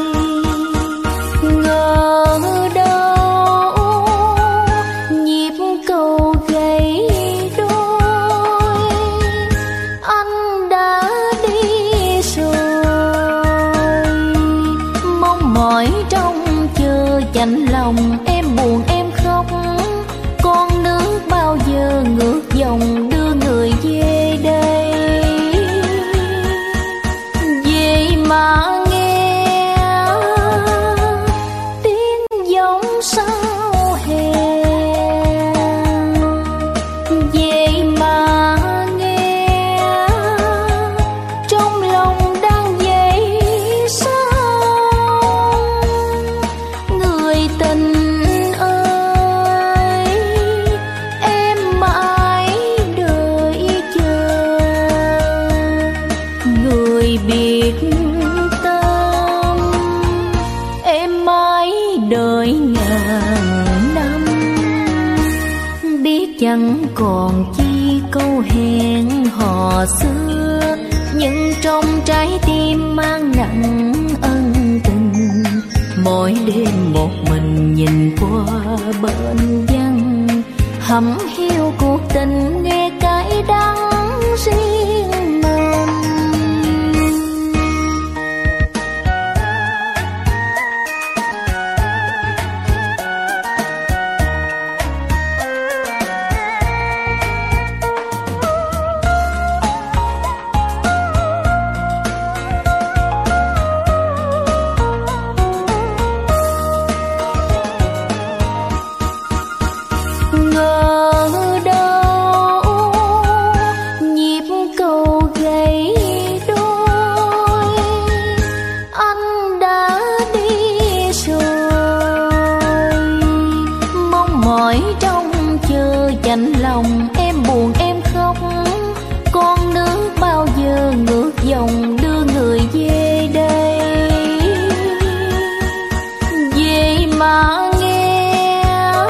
Ngờ đâu nhịp cầu gãy đôi, anh đã đi rồi. Mong mỏi trong chờ dành lòng, em buồn em khóc. Con nước bao giờ ngược dòng đưa người về đây. Về mà nghe tiếng giông sao hè. Về mà nghe trong lòng đang dậy sao. Người tình ơi, em mãi đợi chờ. Người biệt tâm, em mãi đợi ngàn năm. Biết chẳng còn chi câu hẹn hò xưa, nhưng trong trái tim mang nặng ân tình. Mỗi đêm một mình nhìn qua bên văn, hẩm hiu cuộc tình nghe cay đắng riêng mình. Ngờ đâu nhịp cầu gãy đôi, anh đã đi rồi. Mong mỏi trong chờ dành lòng, em buồn em khóc. Con nước bao giờ ngược dòng đưa người về đây. Về mà nghe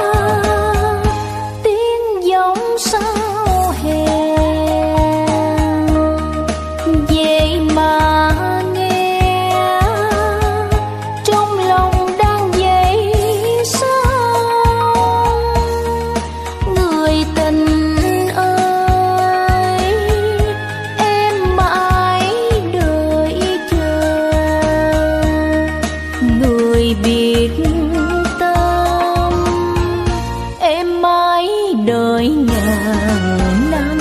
tiếng giông sao hè. Về mà nghe trong lòng đang dậy sao. Người tình ơi, em mãi đợi chờ. Người biệt tâm, em mãi đợi ngàn năm.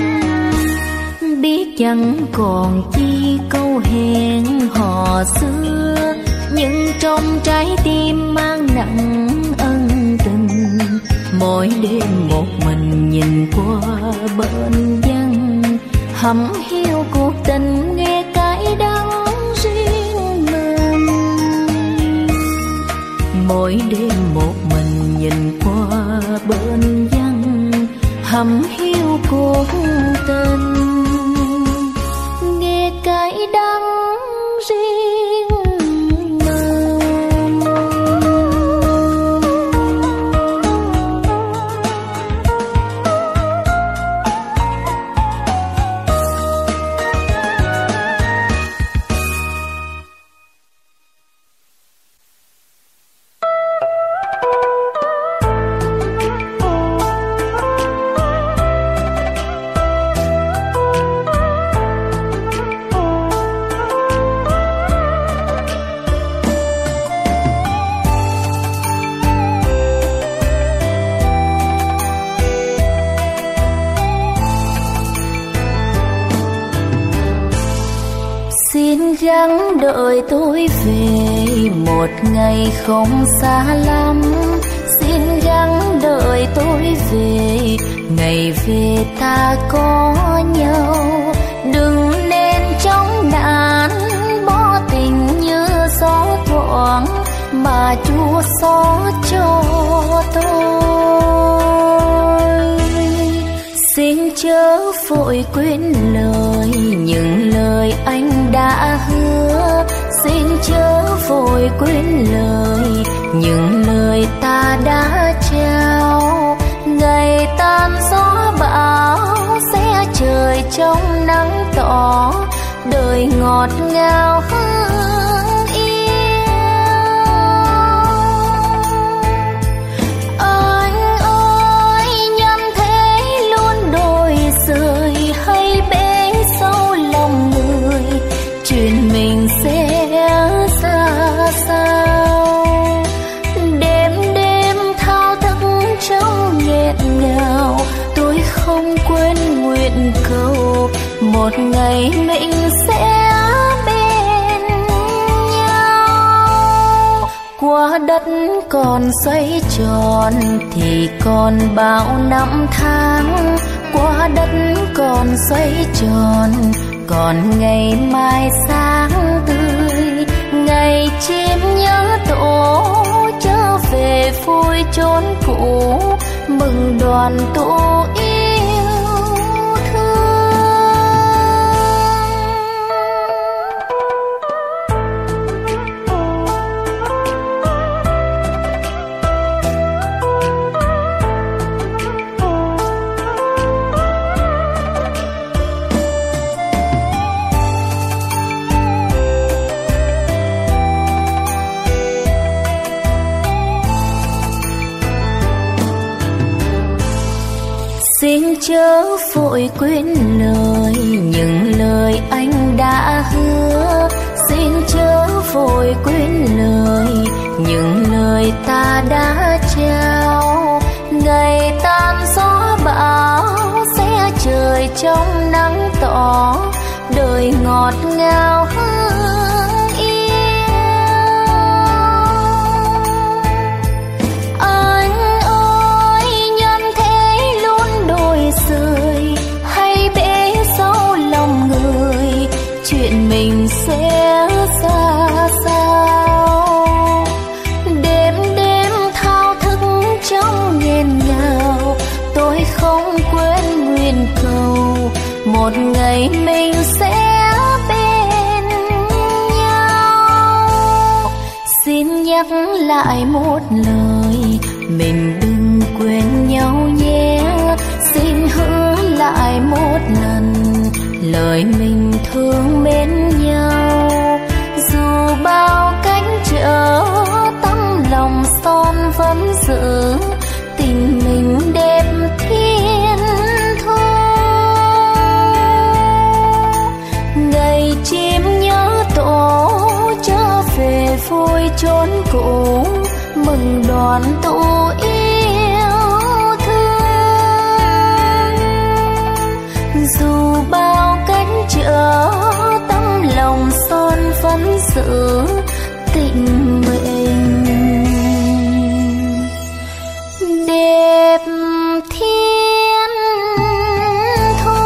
Biết chẳng còn chi câu hẹn hò xưa, nhưng trong trái tim mang nặng ân tình. Mỗi đêm một mình nhìn qua bên văn, hẩm hiu cuộc tình nghe cay đắng riêng mình. Mỗi đêm một mình nhìn qua bên văn, hẩm hiu cuộc tình nghe cay đắng riêng mình. Xin gắng đợi tôi về một ngày không xa lắm. Xin gắng đợi tôi về, ngày về ta có nhau. Đừng nên chóng nản bỏ tình như gió thoảng, mà Chúa xót cho tôi. Xin chớ vội quên lời, những lời anh đã vội quên lời những lời ta đã trao. Ngày tan gió bão sẽ trời trong nắng tỏ, đời ngọt ngào hương yêu. Anh ơi nhân thế luôn đổi rời, hay bể sâu lòng người chuyện mình sẽ ra sao. Đêm đêm thao thức trong nghẹn ngào, tôi không quên nguyện cầu một ngày mình sẽ bên nhau. Qua đất còn xoay tròn thì còn bao năm tháng, qua đất còn xoay tròn còn ngày mai sáng tươi. Ngày chim nhớ tổ trở về vui chốn cũ, mừng đoàn tụ yêu thương. Xin chớ vội quên lời những lời anh đã hứa. Xin chớ vội quên lời những lời ta đã trao. Ngày tan gió bão sẽ trời trong nắng tỏ, đời ngọt ngào hương yêu. Anh ơi nhân thế luôn đổi rời, hay bể sâu lòng người chuyện mình sẽ ra sao. Đêm đêm thao thức trong nghẹn ngào, tôi không quên nguyện cầu một ngày mình sẽ bên nhau. Xin nhắc lại một lời mình đừng quên nhau nhé. Xin hứa lại một lần lời mình thương mến nhau. Dù bao cánh trở tấm lòng son vẫn giữ, tình mình đẹp thiên thu. Ngày chim nhớ tổ trở về vui chốn cũ, mừng đoàn tụ yêu thương. Dù bao cánh trở tấm lòng son vẫn giữ, tình mình đẹp thiên thu.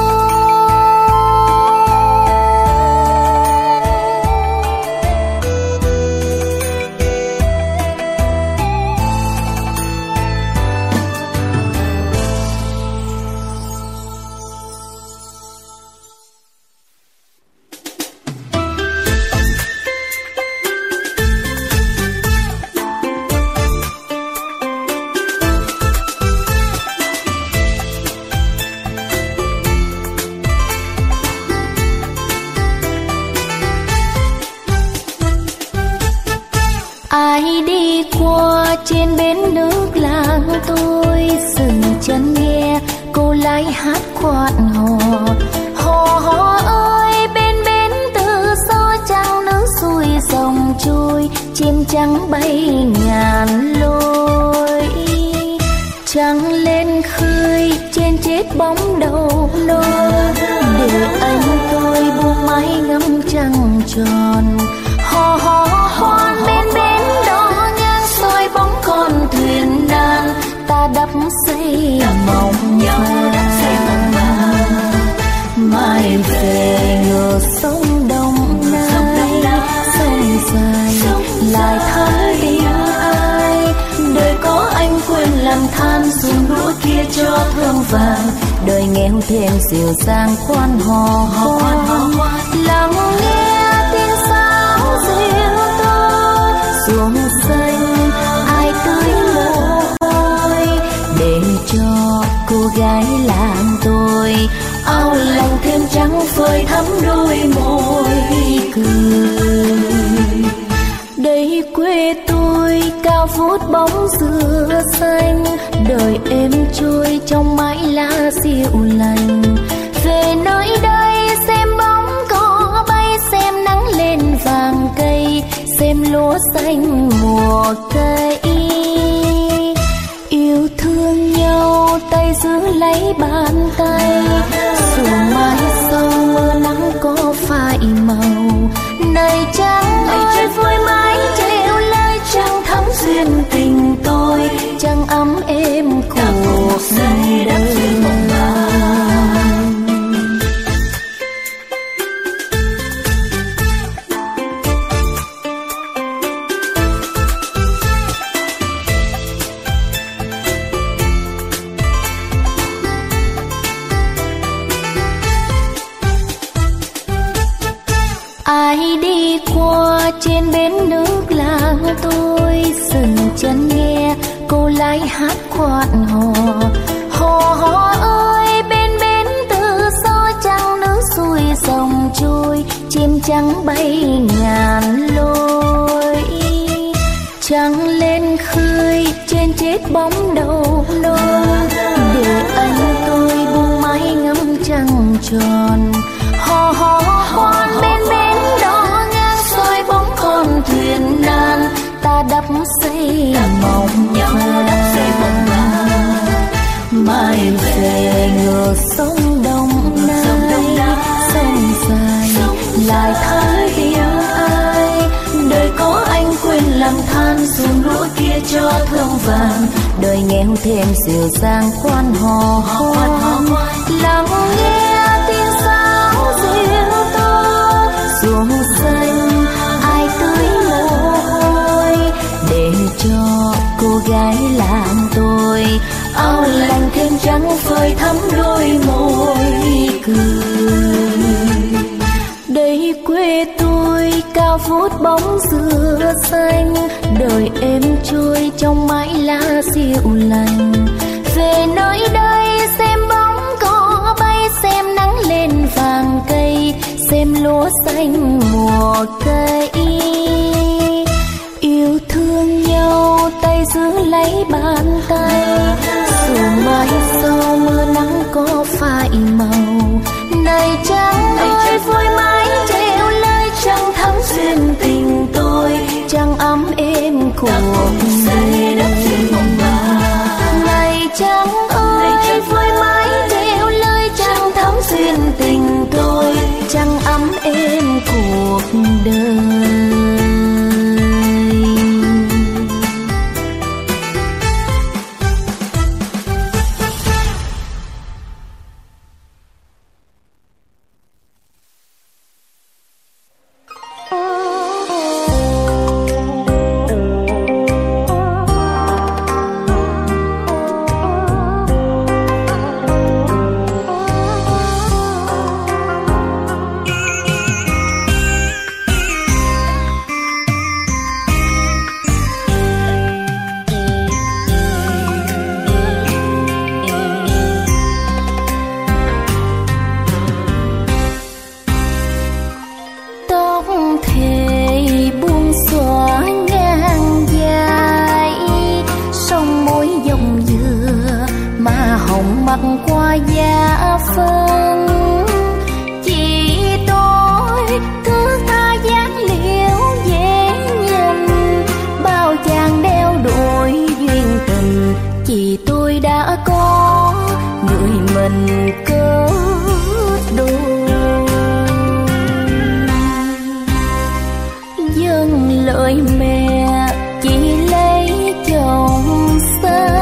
Ai đi qua trên bến nước làng tôi dừng chân nghe cô lái hát quạt hò. Hò hò ơi bên bến từ gió trăng nước xuôi dòng trôi, chim trắng bay ngàn lối. Trăng lên khơi trên chết bóng đầu nôi, để anh tôi buông mái ngắm trăng tròn. Hò hò hoan bên bến đó ngang soi bóng con thuyền nan, ta đắp xây mộng vàng. Mai về ngược sông Đồng Nai, sông dài lại thắm tiếng ai. Đời có anh quên làm than, dùng đũa kia cho thương vàng. Đời nghèo thêm dịu dàng khoan hò hò, lắng nghe tiếng sáo dịu tơ phút bóng dừa xanh, đời êm trôi trong mái lá dịu lành. Về nơi đây xem bóng cỏ bay, xem nắng lên vàng cây, xem lúa xanh mùa cây. Yêu thương nhau tay giữ lấy bàn tay, dù mai sau mưa nắng có phai màu. Này trăng ơi vui mãi treo lời trăng thắm duyên tình tôi, trăng ấm êm cuộc đời. Ai đi qua trên bến nước làng tôi, dừng chân nghe cô lái hát khoan hò. Hò hò ơi bên bến từ gió trăng nước xuôi dòng trôi, chim trắng bay ngàn lối. Trăng lên khơi trên chết bóng đầu nôi, để anh tôi buông mái ngắm trăng tròn. Hò hò khoan bên bến đó ngang soi bóng con thuyền nan, ta đắp xây mộng nhau đắp xây mộng mai về ngược sông Đông Nai. Sông dài lại thắm tiếng ai, đời có anh quên làm than, ruộng lúa kia cho thơm vàng. Đời nghèo thêm dịu dàng khoan hò khoan, lắng nghe tiếng sáo dịu to. Ruộng xanh ai tưới mồ hôi, để cho cô gái làng tôi áo lành thêm trắng phơi thắm đôi môi cười. Đây quê tôi cao vút bóng dừa xanh, đời êm trôi trong mái lá dịu lành. Về nơi đây xem bóng cỏ bay, xem nắng lên vàng cây, xem lúa xanh mùa cây. Yêu thương nhau tay giữ lấy bàn tay, dù mai sau mưa nắng có phai màu. Này trăng ơi vui mãi treo lời trăng thắm duyên tình tôi, trăng ấm êm cuộc đời. Này trăng ơi vui mãi treo lời trăng thắm duyên tình tôi, trăng ấm êm cuộc đời. Mặc qua giá phân, chỉ tôi thứ tha dáng liễu dễ nhìn. Bao chàng đeo đuổi duyên tình, chỉ tôi đã có người mình kết đôi. Dâng lời mẹ chỉ lấy chồng xa,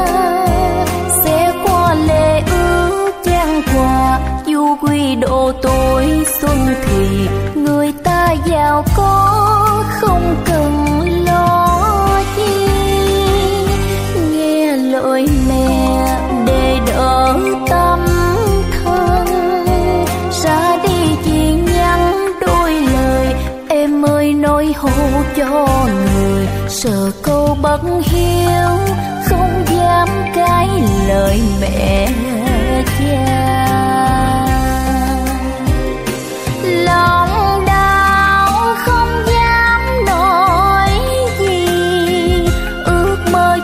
qua du quy độ tuổi xuân thì người ta giàu có không cần lo chi. Nghe lời mẹ để đỡ tâm thân, ra đi chỉ nhắn đôi lời em ơi nói hô cho người. Sợ câu bất hiếu không dám cãi lời mẹ cha. Lòng đau không dám nói gì, ước mơ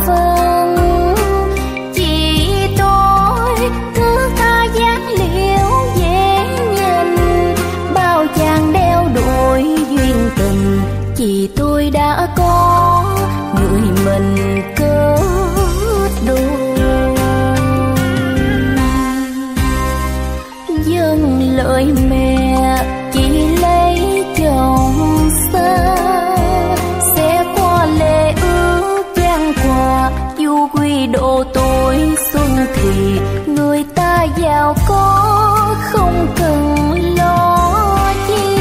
vâng, chỉ tôi thương tha dáng liễu dễ nhìn, bao chàng đeo đuổi duyên tình, chỉ tôi đã có người mình kết đôi. Dâng lời mẹ chỉ lấy chồng xa, sẽ qua lệ ước gian quà, du quy độ tuổi xuân thì người ta giàu có không cần lo chi.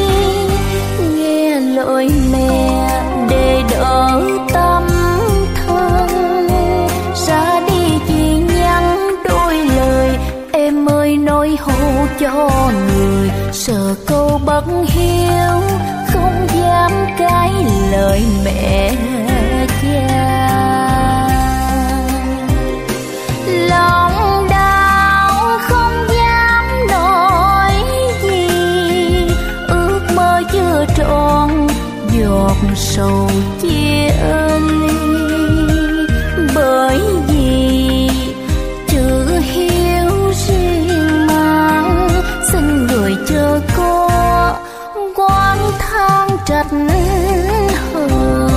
Nghe lời mẹ để đỡ tâm thân, ra đi chỉ nhắn đôi lời em ơi nói hô cho người, sợ câu bất hiếu không dám cãi lời mẹ cha. Lòng đau không dám nói gì, ước mơ chưa trọn giọt sầu chia ly, bởi vì chữ hiếu riêng mang xin người chờ có quán thang trách hờn.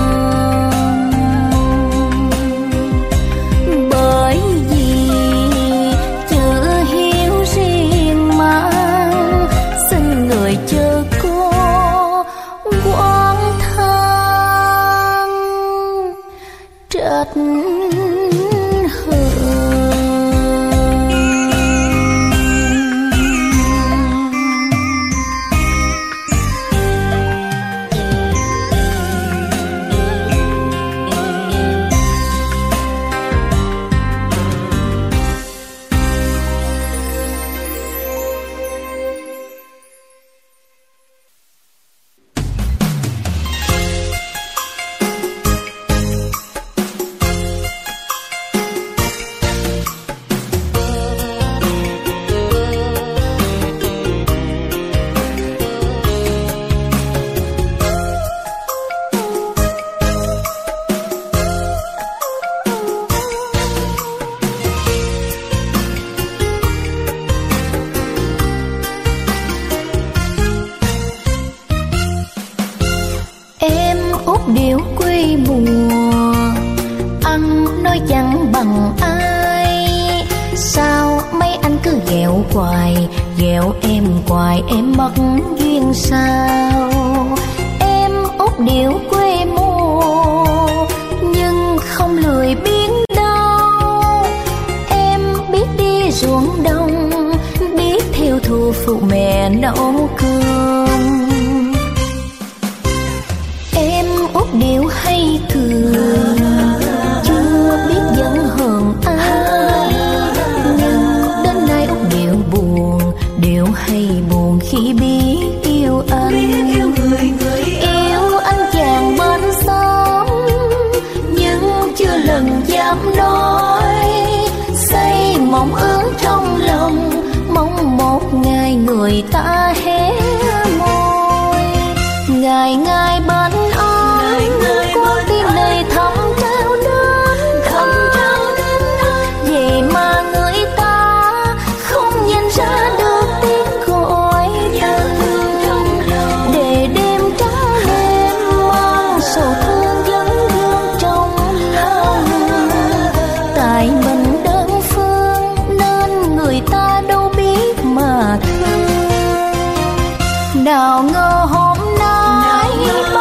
Bởi vì chữ hiếu riêng mang xin người chờ có quán thang trách điệu quê mùa, ăn nói chẳng bằng ai. Sao mấy anh cứ ghẹo hoài, ghẹo em hoài em mất duyên sao? Em út điệu quê mùa nhưng không lười biếng đâu. Em biết đi ruộng đồng, biết theo thua phụ mẹ nấu cơm. Em út điệu hay cười, chưa biết giận hờn ai. Nhưng đến nay út điệu buồn, điệu hay buồn khi biết yêu anh. Yêu anh chàng bên xóm, nhưng chưa lần dám nói. Xây mộng ước trong lòng, mong một ngày người ta hé môi. Ngày ngày bên ơi, con tim này thầm trao đến anh. Vậy mà người ta không nhìn ra được tiếng gọi tình. Để đêm trắng đêm mang sầu thương vẫn vương trong lòng. Tại mình đơn phương nên người ta đâu biết mà thương. Nào ngờ hôm nay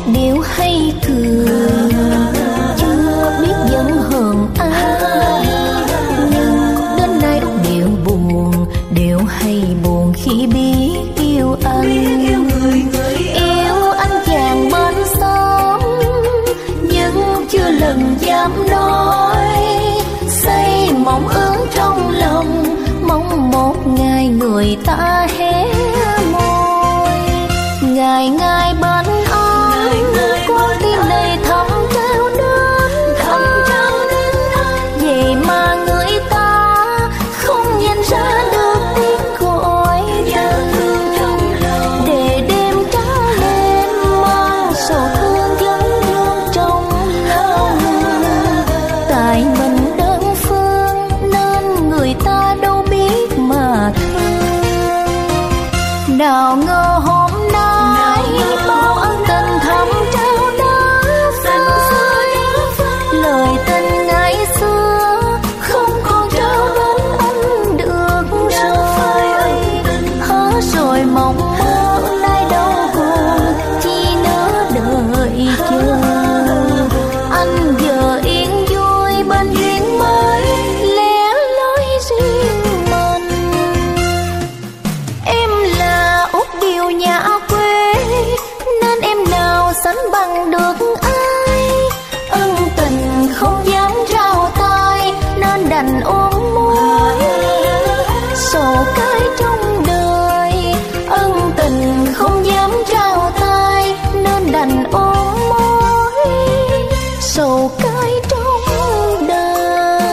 điệu hay cười, chưa biết giận hờn ai. Nhưng đến nay Út điệu buồn, điệu hay buồn khi biết yêu anh. Yêu anh chàng bên xóm, nhưng chưa lần dám nói. Xây mộng ước trong lòng, mong một ngày người ta hé môi. Ngày ngày bên anh, con tim này thầm trao đến anh. Vậy mà người ta không nhìn ra được tiếng gọi tên. Để đêm trắng lên mang sầu thương vẫn vương trong lòng. Tại mình đơn phương nên người ta đâu biết mà thương. Nào ngờ hôm nay bao ân tình thầm trao đã phai. Lời tình ngày xưa không còn trao đến anh được rồi. Hớ rồi mộng mơ nay đâu còn, chi nữa đợi chờ. Anh giờ yên vui bên duyên mới, lẻ loi riêng mình. Em là Út điệu nhà quê, nên em nào sánh bằng được ai. Ân tình không dám trao tay, nên đành ôm môi. Sầu cái trong đời, ân tình không dám trao tay, nên đành ôm môi. Sầu cái trong đời.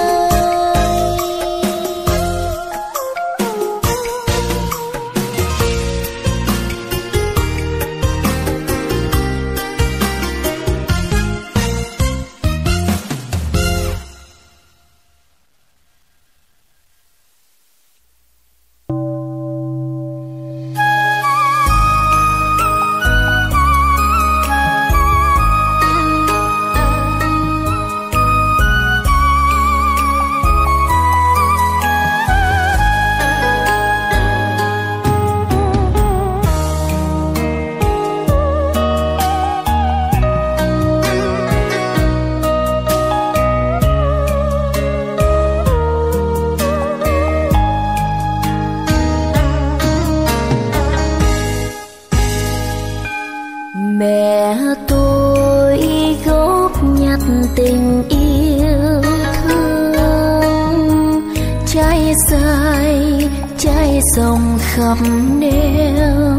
Mẹ tôi góp nhặt tình yêu thương, trái dài trái dòng khắp nẻo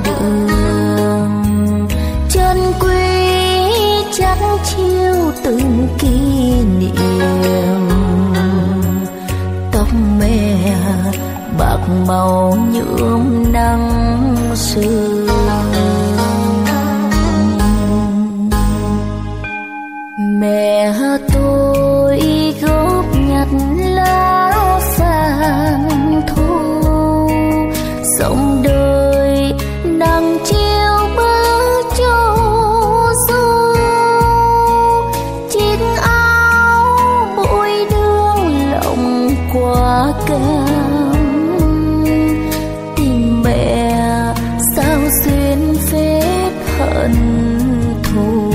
đường. Chân quý chắc chiêu từng kỷ niệm, tóc mẹ bạc màu nhuộm nắng sương. Mẹ tôi góp nhặt lá vàng thu, dòng đời nắng chiều bước cho du. Chiếc áo bụi đường lộng qua cam, tình mẹ sao xuyên vết hận thù.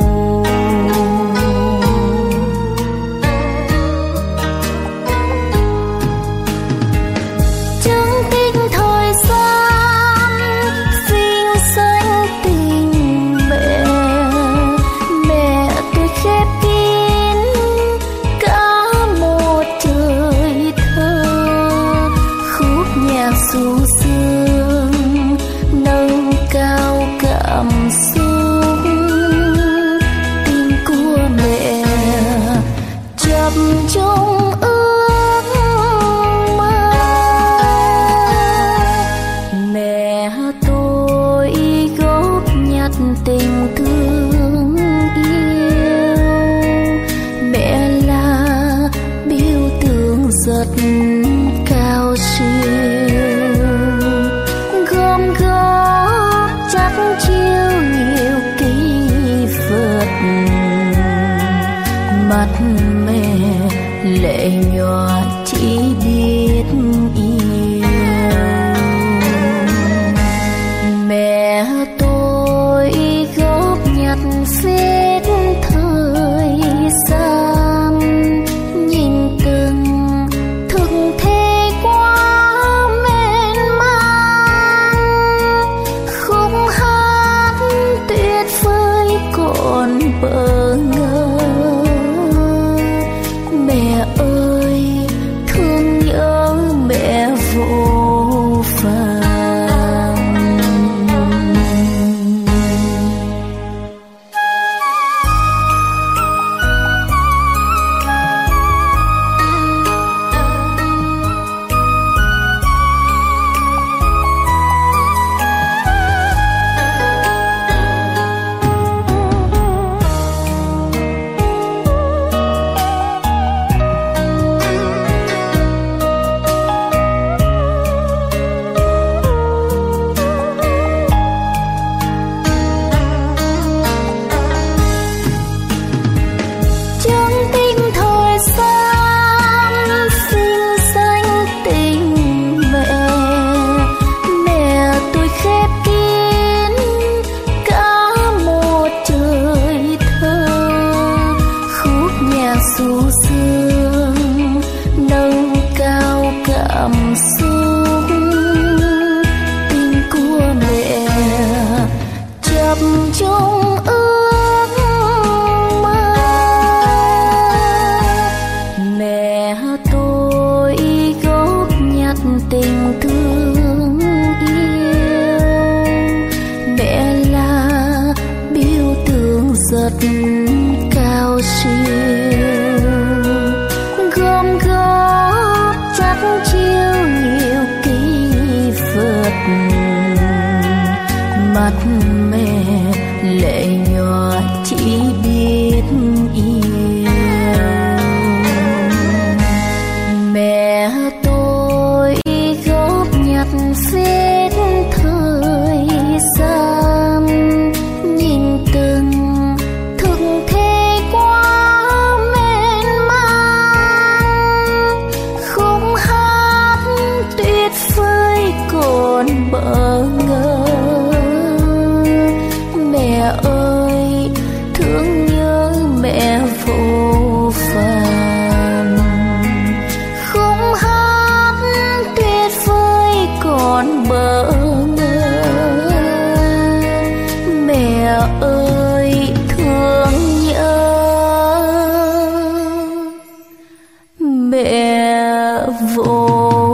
Tình thương yêu, mẹ là biểu tượng rất cao siêu. Gom góp chắc chiêu nhiều kỷ vật, mắt mẹ lệ nhòa chỉ biết yêu. Mẹ tôi góp nhặt sượt cao siêu, gom góp chắc chiêu nhiều kỷ vật. Mắt mẹ lệ nhòa chỉ biết yêu. Mẹ tôi góp nhặt phết thời gian, nhìn từng thực thế quá mên man. Không hát tuyệt vời còn bỡ ngỡ. Mẹ ơi thương nhớ mẹ vô phàm. Không hát tuyệt vời còn bỡ ngỡ. Mẹ ơi thương nhớ mẹ vô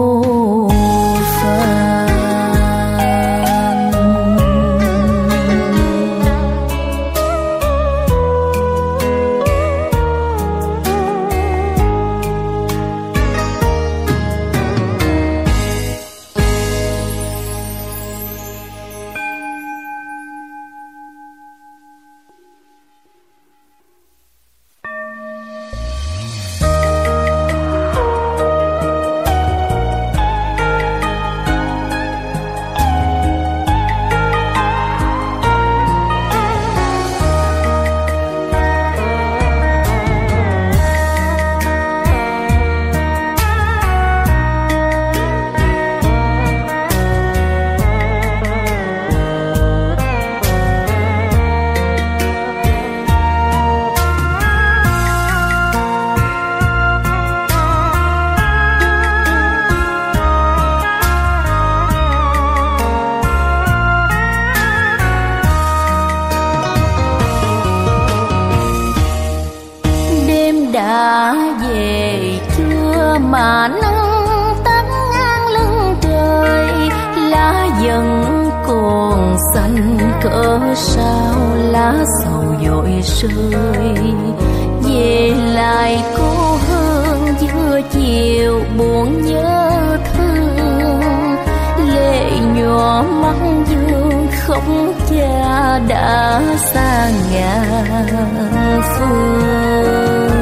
đã về chưa mà nắng tắt ngang lưng trời. Lá dần còn xanh cỡ sao lá sầu dội rơi. Về lại cô hương giữa chiều buồn nhớ thương. Lệ nhỏ mắt dương khóc cha đã xa ngàn phương.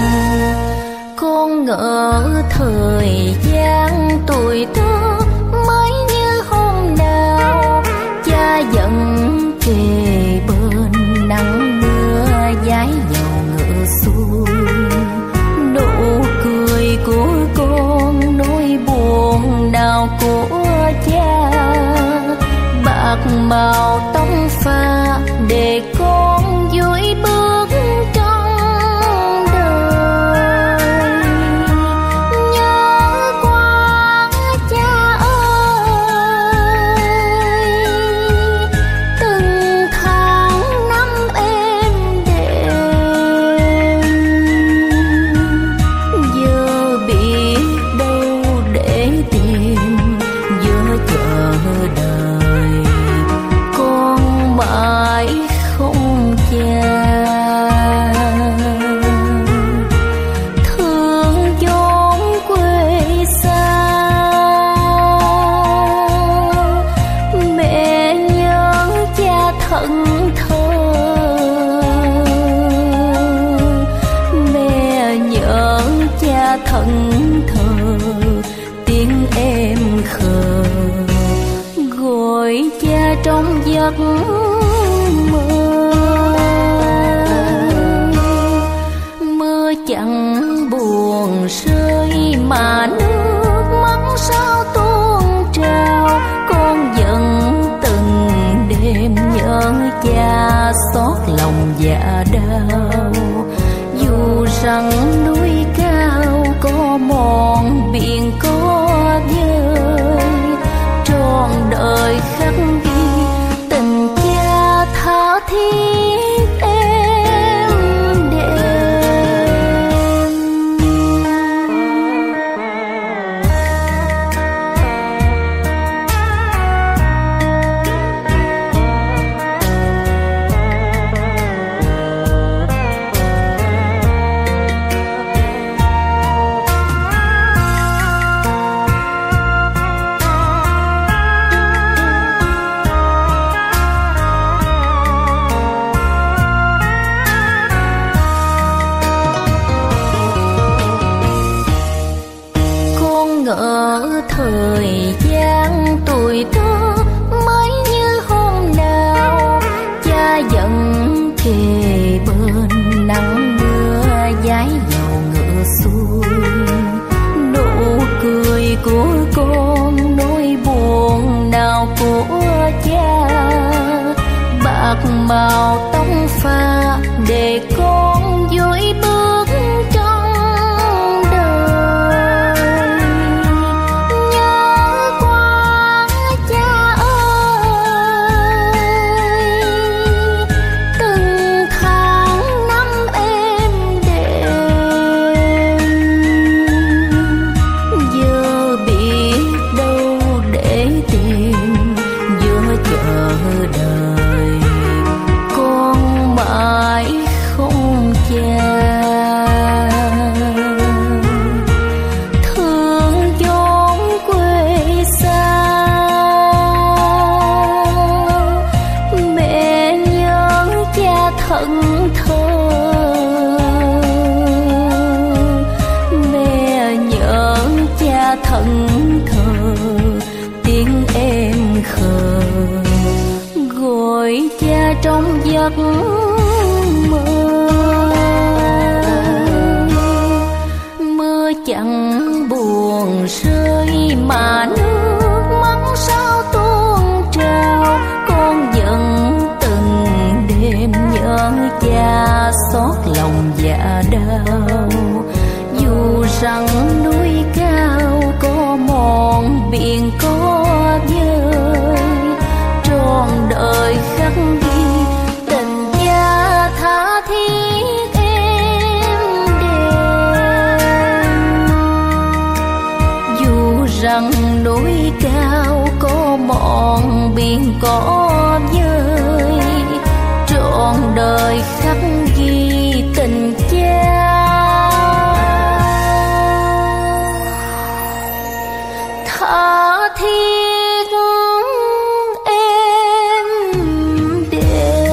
Con ngỡ thời gian tuổi thơ mới như hôm nào. Cha vẫn kề bên nắng mưa dãi dầu ngựa xuôi. Nụ cười của con nỗi buồn nào của cha. Bạc màu tóc pha để con vui bước trong đời. Nhớ qua cha ơi, từng tháng năm êm đềm. Giờ biết đâu để tìm giữa chờ đời. Con mãi không cha. Thương chốn quê xa, mẹ nhớ cha thẫn thờ. Mẹ nhớ cha thẫn thờ, tiếng em khờ gọi cha trong giấc mơ. Mưa chẳng buồn rơi mà nước mắt sao tuôn trào. Con vẫn từng đêm nhớ cha xót lòng dạ đau. Dù rằng núi cao có mòn biển có dơi, trọn đời khắc ghi tình cha tha thiết êm đềm. bạc màu tóc pha để con vui bước trong đời. Nhớ qua cha ơi, từng tháng năm êm đềm, giờ biết đâu để tìm giữa chờ đời. Con mãi không cha, thương chốn quê xa, mẹ nhớ cha thẫn thờ, mẹ nhớ cha thẫn thờ, tiếng em khờ gọi cha trong giấc mơ. Mưa chẳng buồn rơi mà nước mắt sao tuôn trào. Con vẫn từng đêm nhớ cha xót lòng dạ đau. Dù rằng núi cao có mòn biển có vơi, trọn đời khắc ghi tình cha tha thiết em đềm. Dù rằng núi cao có mòn biển có vơi, trọn đời khắc ghi tình cha tha thiết em đềm.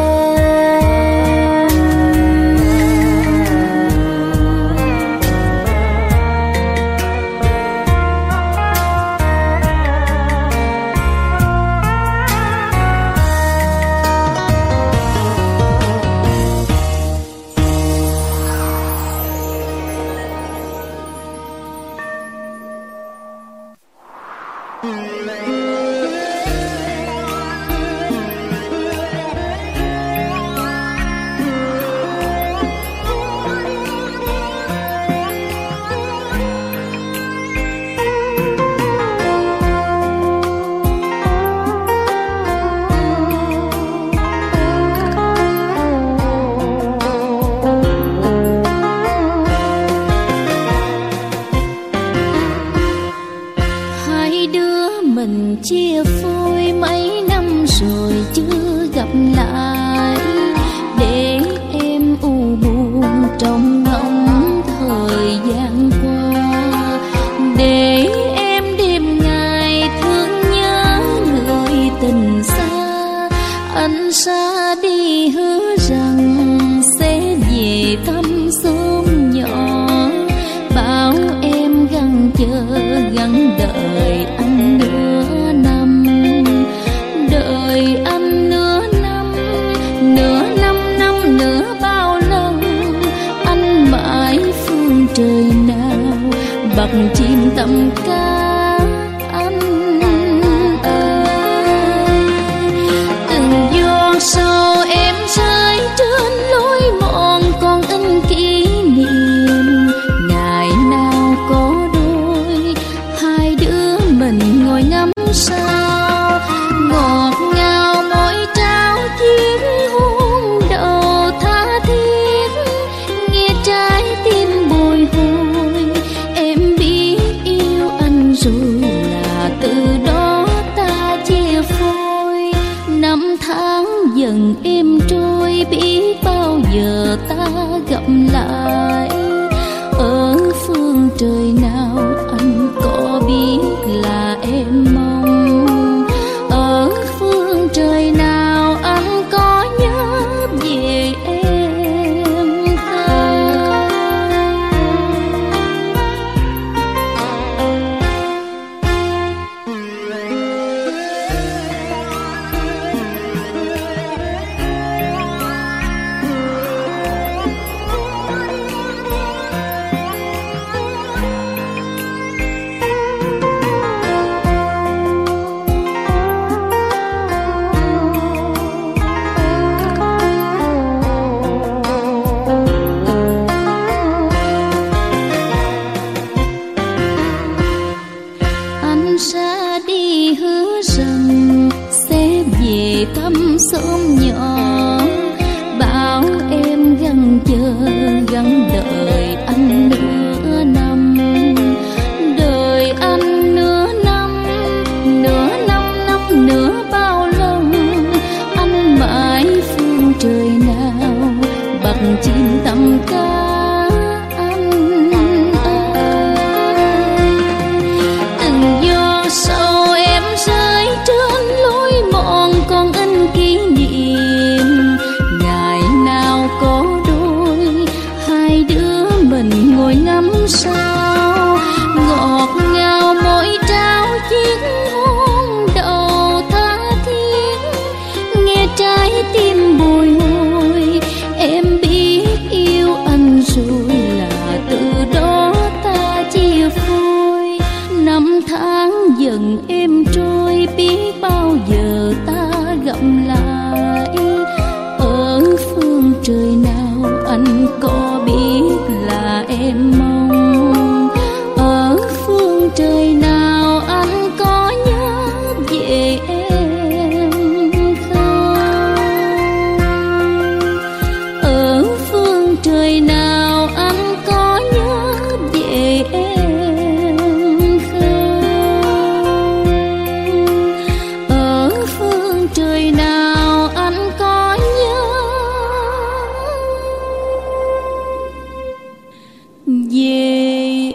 Hai đứa mình chia phôi mấy năm rồi chưa gặp lại, để em u buồn trong ngóng thời gian qua, để em đêm ngày thương nhớ người tình xa. Anh xa đi hứa rằng sẽ về thăm xóm nhỏ, bảo em gắng chờ gắng đợi anh nửa năm, đợi anh nửa năm, nửa năm nữa bao lần. Anh mãi phương trời nào bằng chim tầm ca anh ơi. Từng giọt sầu em rơi trên lối mòn còn in kỷ niệm. Ngày nào có đôi hai đứa mình ngồi ngắm sao, ngọt ngào môi trao chiếc hôn đầu tha thiết, nghe trái tim bồi hồi. Em biết yêu anh rồi là từ đó ta chia phôi. Năm tháng dần êm trôi, biết bao giờ ta gặp lại. Ở phương trời nào anh có biết là em mong, ở phương trời nào anh có nhớ về em không? xóm nhỏ, bảo em gắng chờ gắng đợi anh nửa năm, đợi anh nửa năm nữa bao lần. Anh mãi phương trời nào bạc chim tầm ca. Sao ngọt ngào mỗi trao chiếc hôn đầu tha thiết, nghe trái tim bồi hồi. Em biết yêu anh rồi là từ đó ta chia phôi. Năm tháng dần êm trôi, biết bao giờ ta gặp lại. Ở phương trời nào anh có biết là em mong, ở phương trời nào anh có nhớ về em không? Ở phương trời nào anh có nhớ về em không? Ở phương trời nào anh có nhớ về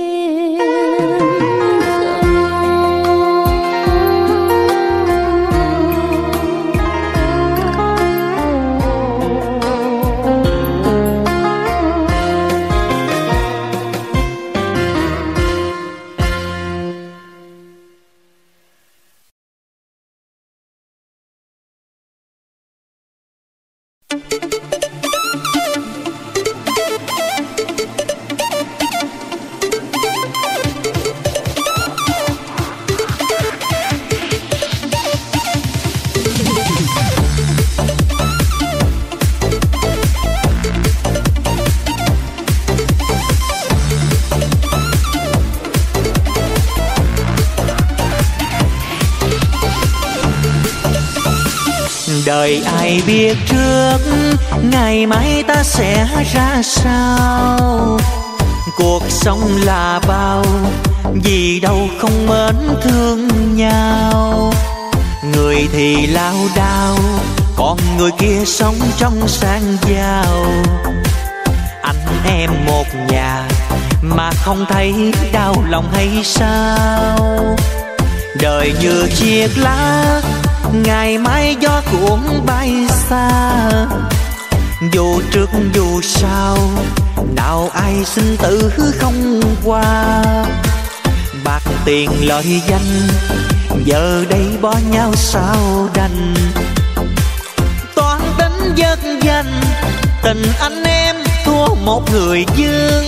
đời ai biết trước ngày mai ta sẽ ra sao. Cuộc sống là bao, vì đâu không mến thương nhau. Người thì lao đao, còn người kia sống trong sang giàu. Anh em một nhà mà không thấy đau lòng hay sao? Đời như chiếc lá, ngày mai gió cuốn bay xa. Dù trước dù sau, nào ai sinh tử không qua. Bạc tiền lợi danh, giờ đây bỏ nhau sao đành. Toán tính vất danh, tình anh em thua một người dương.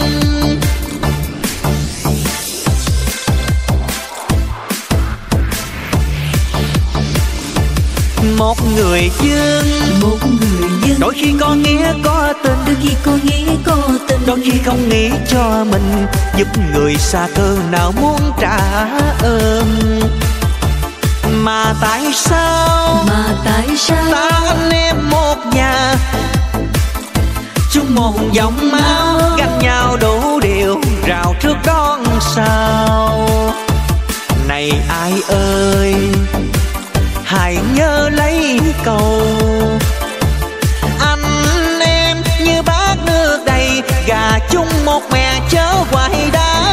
Một người dương, đôi khi có nghĩa có tình, đôi khi có nghĩa có tình, đôi khi không nghĩ cho mình, giúp người xa cơ nào muốn trả ơn. Mà tại sao ta anh em một nhà, chung một dòng máu, ganh nhau đủ điều, rào trước đón sau. Này ai ơi, hãy nhớ lấy câu, anh em như bát nước đầy, gà chung một mẹ chớ hoài đá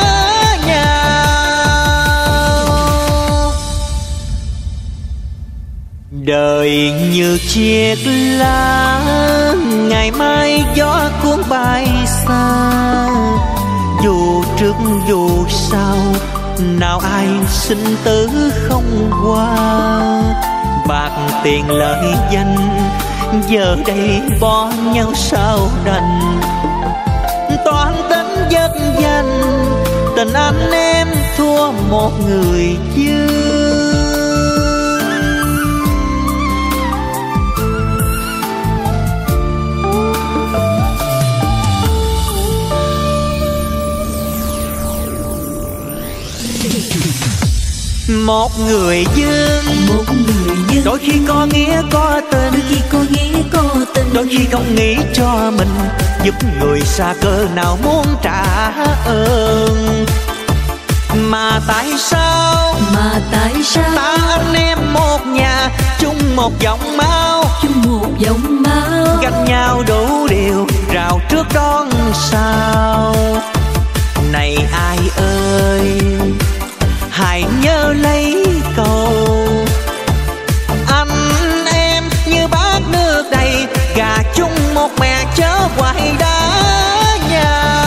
nhau. Đời như chiếc lá, ngày mai gió cuốn bay xa. Dù trước dù sau, nào ai sinh tử không qua. Bạc tiền lợi danh, giờ đây bỏ nhau sao đành. Toán tính vất danh, tình anh em thua một người dương. Một người dương, đôi khi có nghĩa có tình, đôi khi không nghĩ cho mình, giúp người xa cỡ nào muốn trả ơn. Mà tại sao ta anh em một nhà, chung một dòng máu, ganh nhau đủ điều, rào trước đón sau. Này ai ơi, hãy nhớ lấy câu anh em như bát nước đầy, gà chung một mẹ chớ quay đá nhau.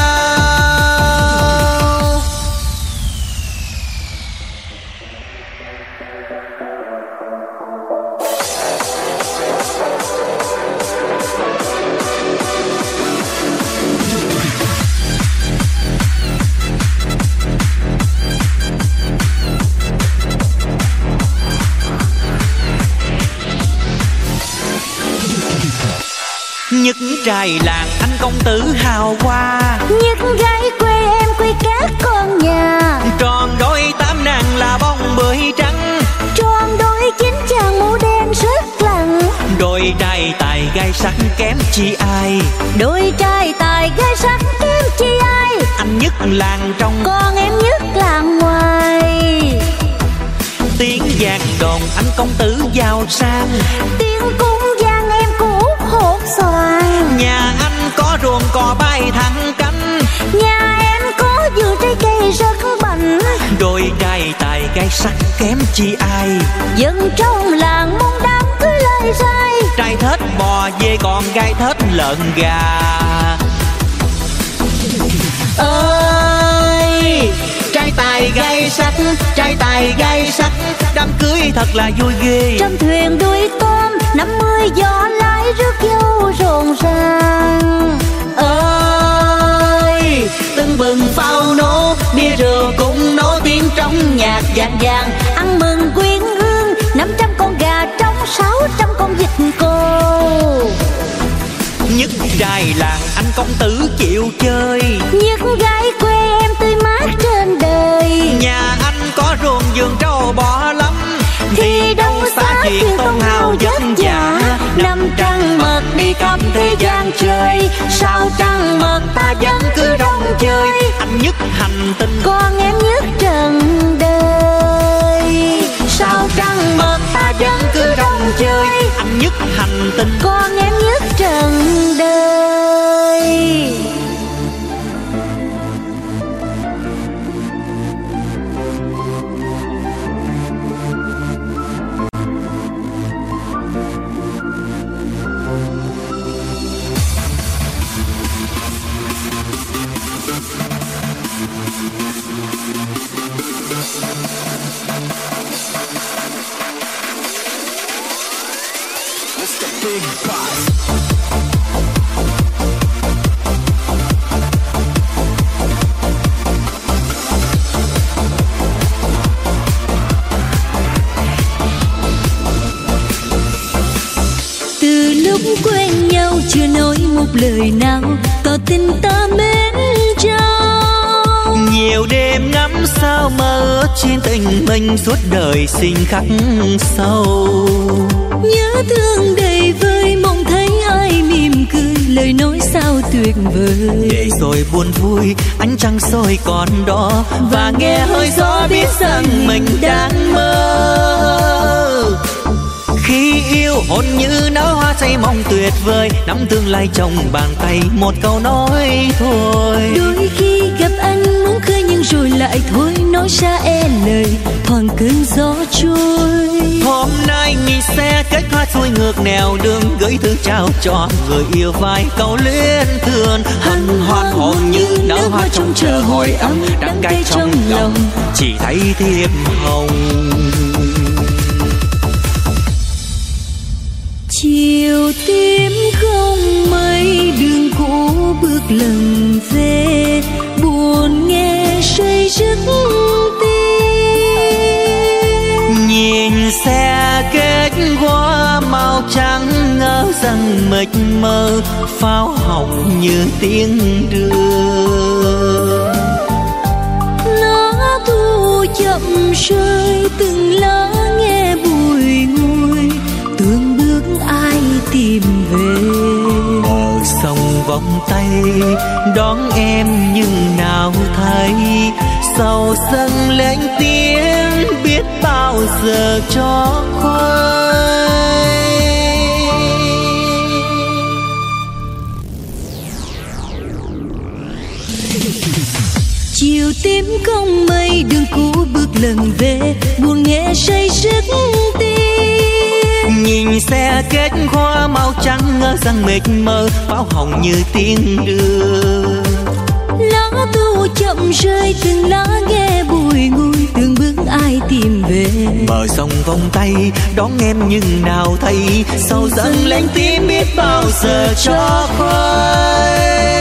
Nhất trai làng anh công tử hào hoa, nhất gái quê em quê các con nhà. Tròn đôi tám nàng là bông bưởi trắng, tròn đôi chín chàng mũ đen rất lặng. Đôi trai tài gai sắc kém chi ai, đôi trai tài gai sắc kém chi ai. Anh nhất làng trong, con em nhất làng ngoài. Tiếng giang đồn anh công tử giàu sang, tiếng cung giang em cũ hột xoàn. Nhà anh có ruộng cò bay thẳng cánh, nhà em có vườn trái cây rất bảnh. Đôi trai tài gai sắc kém chi ai, dân trong làng mong đám cưới lời sai. Trai thết bò dê còn gai thết lợn gà. Ơi trai tài gai sắc, trai tài gai sắc, đám cưới thật là vui ghê. Trăm thuyền đuôi tôm, 50 gió lái rước dâu rộn ràng. Ơi tưng bừng pháo nổ, bia rượu cũng nổ tiếng trong nhạc vang vang. Ăn mừng quyến hương, 500 con gà trống, 600 con vịt cô. Nhất trai làng anh công tử chịu chơi, nhất gái quê em tươi mát trên đời. Nhà anh có ruộng vườn trâu bò lắm, thì đâu xa chuyện tôn hào vất vả. Năm trăng mật đi khắp thế gian chơi, sao trăng mật ta vẫn cứ rong chơi. Anh nhất hành tinh, con em nhất trần đời. Sao trăng mật ta vẫn cứ rong chơi. Anh nhất hành tinh, con em nhất trần đời. Từ lúc quen nhau chưa nói một lời nào, tỏ tình ta mến nhau. Nhiều đêm ngắm sao mơ trên tình mình, suốt đời xin khắc sâu. Nhớ thương đầy vơi, mong thấy ai mỉm cười, lời nói sao tuyệt vời. Để rồi buồn vui ánh trăng soi còn đó, và nghe hơi gió biết rằng mình đang mơ. Khi yêu hồn như nở hoa say mong tuyệt vời, nắm tương lai trong bàn tay một câu nói thôi. Đôi khi gặp anh muốn khơi nhưng rồi lại thôi, nói xa e lời thoảng cơn gió trôi. Hôm nay nghỉ xe kết hoa xuôi ngược nẻo đường, gửi thư trao cho người yêu vài câu luyến thương. Hân hoan hồn như nở hoa trong chờ hồi ấm, đắng cay trong lòng chỉ thấy thiệp hồng. Chiều tím không mây, đường cũ bước lần về, buồn nghe say giấc tim. Nhìn xe kết hoa màu trắng, ngỡ rằng mịt mờ pháo hồng như tiếng đưa. Nó thu chậm rơi từng lá nghe bùi ngùi, từng bước ai tìm về. Bờ sông vòng tay đón em nhưng nào thấy, sầu dâng lên tiếng biết bao giờ cho khuây. Chiều tím không mây đường cũ bước lần về, buồn nghe say sức tim. Nhìn xe kết hoa màu trắng ngỡ rằng mệt mơ, pháo hồng như tiếng đưa. Lá thu chậm rơi từng lá nghe bùi ngùi, từng bước ai tìm về. Bờ sông vòng tay đón em nhưng nào thấy, sầu dâng lên tim biết bao giờ cho khuây.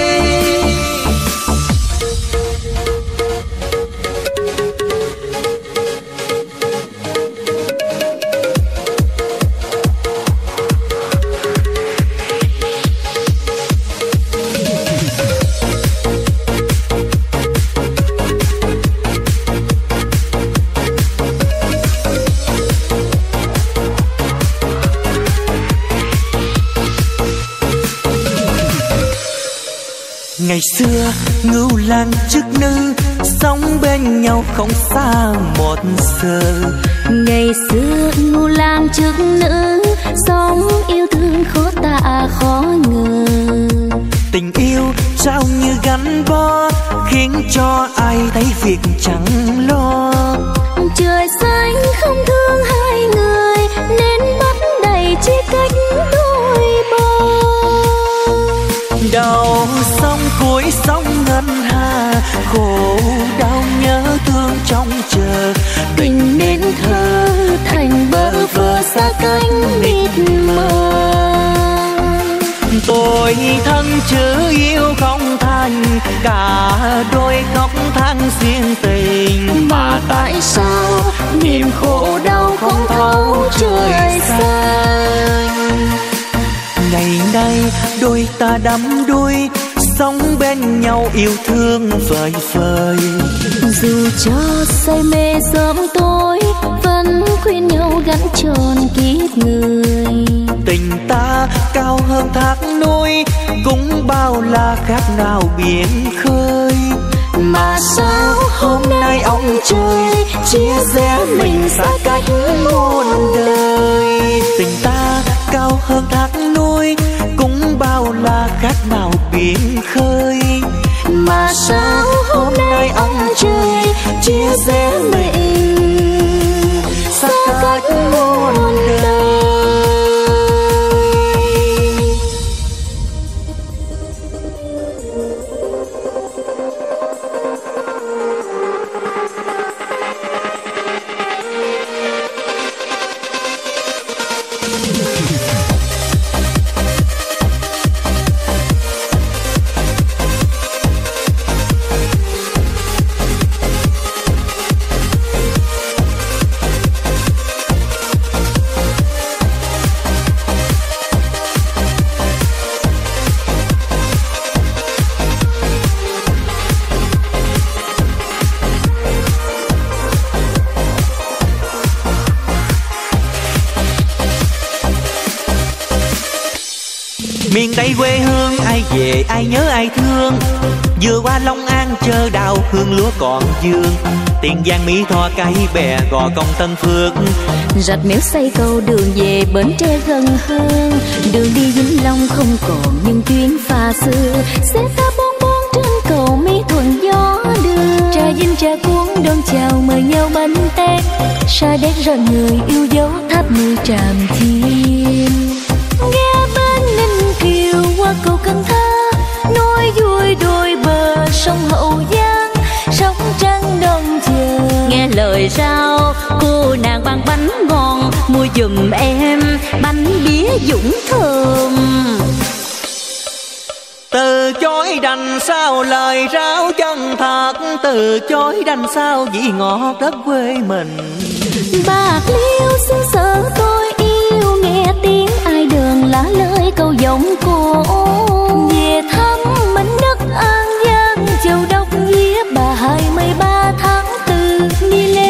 Ngày xưa ngưu lang chức nữ, sống bên nhau không xa một giờ. Ngày xưa ngưu lang chức nữ, sống yêu thương khó tả khó ngờ. Tình yêu trao như gắn bó, khiến cho ai thấy việc chẳng lo. Trời xanh không thương hai người, nên bắt đầy chia cách đôi bờ. Đầu sông cuối sông ngân hà, khổ đau nhớ thương trong chờ. Tình nên thơ thành bơ vơ xa cánh mịt mờ. Tôi thân chữ yêu không thành, cả đôi khóc than riêng tình. Mà tại sao niềm khổ đau không thấu trời xanh. Ngày nay đôi ta đắm đuối, sống bên nhau yêu thương vời vời. Dù cho say mê sớm tối, vẫn khuyên nhau gắn tròn kiếp người. Tình ta cao hơn thác núi, cũng bao la khác nào biển khơi. Mà sao hôm nay ông trời chia rẽ mình xa cách muôn đời. Tình ta cao hơn thác núi, cũng bao la khác nào biển khơi. Mà sao hôm nay ông trời chia rẽ mình xa cách muôn đời. Miền Tây quê hương ai về ai nhớ ai thương, vừa qua Long An chờ đào hương lúa còn dương. Tiền Giang Mỹ Tho Cái Bè Gò Công Tân Phước, Rạch Miễu xây cầu đường về Bến Tre gần hơn. Đường đi Vĩnh Long không còn những chuyến phà xưa, xe ta bon bon trên cầu Mỹ Thuận gió đưa. Trà Vinh trà cuốn đón chào mời nhau bánh tét, Sa Đéc rằng người yêu dấu Tháp Mười Tràm Chim. Nghe bên Ninh Kiều qua cầu Cần Thơ, nói vui đôi bờ sông Hậu Giang, sóng trăng đông chờ. Nghe lời sao cô nàng bằng bánh ngon, mua giùm em bánh bía Dũng thơm. từ chối đành sao lời ráo chân thật, từ chối đành sao vị ngọt đất quê mình. Bạc Liêu xứ sở tôi yêu, nghe tiếng ai đường lá lời câu giọng cổ. Về thăm mảnh đất An Giang, Châu Đốc vía bà 23 tháng 4, đi lên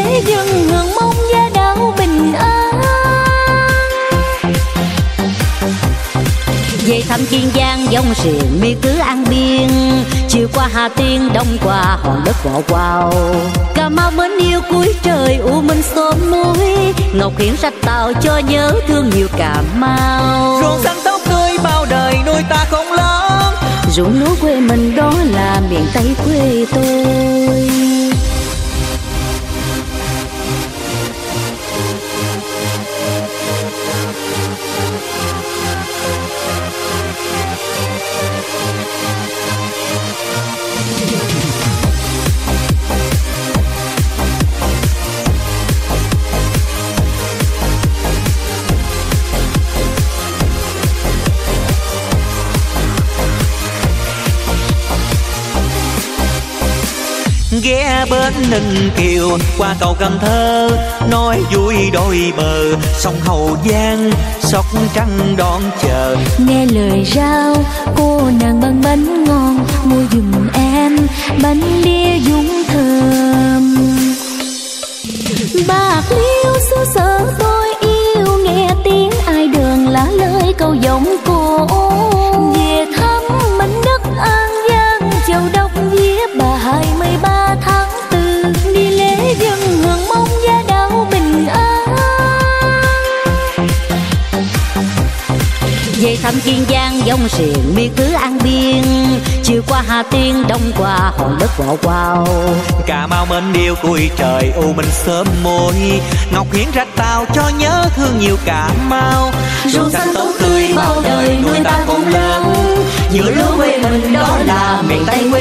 Về thăm Kiên Giang dòng sườn miệt cứ An Biên, chiều qua Hà Tiên đông qua hòn đất Võ Quào. Cà Mau mến yêu cuối trời U Minh xóm núi, Ngọc Hiển rạch Tàu cho nhớ thương nhiều Cà Mau. Ruộng xanh tóc tươi bao đời nuôi ta không lớn, ruộng lúa quê mình đó là miền Tây quê tôi. Ghé bến Ninh Kiều qua cầu Cần Thơ, nói vui đôi bờ sông Hậu Giang, Sóc Trăng đón chờ. Nghe lời rao cô nàng bằng bánh ngon, mua giùm em bánh đĩa dúng thơm. Bạc Liêu xứ sở tôi yêu, nghe tiếng ai đường lá lời câu giọng cô. Về thăm mảnh đất An Giang, Châu Đốc vía bà 23 tháng 4, đi lễ dân hương mong gia đạo bình an. Về thăm Kiên Giang dòng sườn miệt cứ An Biên, chiều qua Hà Tiên đông qua hòn đất Võ Quào. Cà Mau mến yêu cuối trời U Minh sớm môi, Ngọc Hiển rạch Tàu cho nhớ thương nhiều Cà Mau. Ruộng xanh tốt tươi bao đời nuôi ta cũng lớn, giữa lúa quê mình đó là miền Tây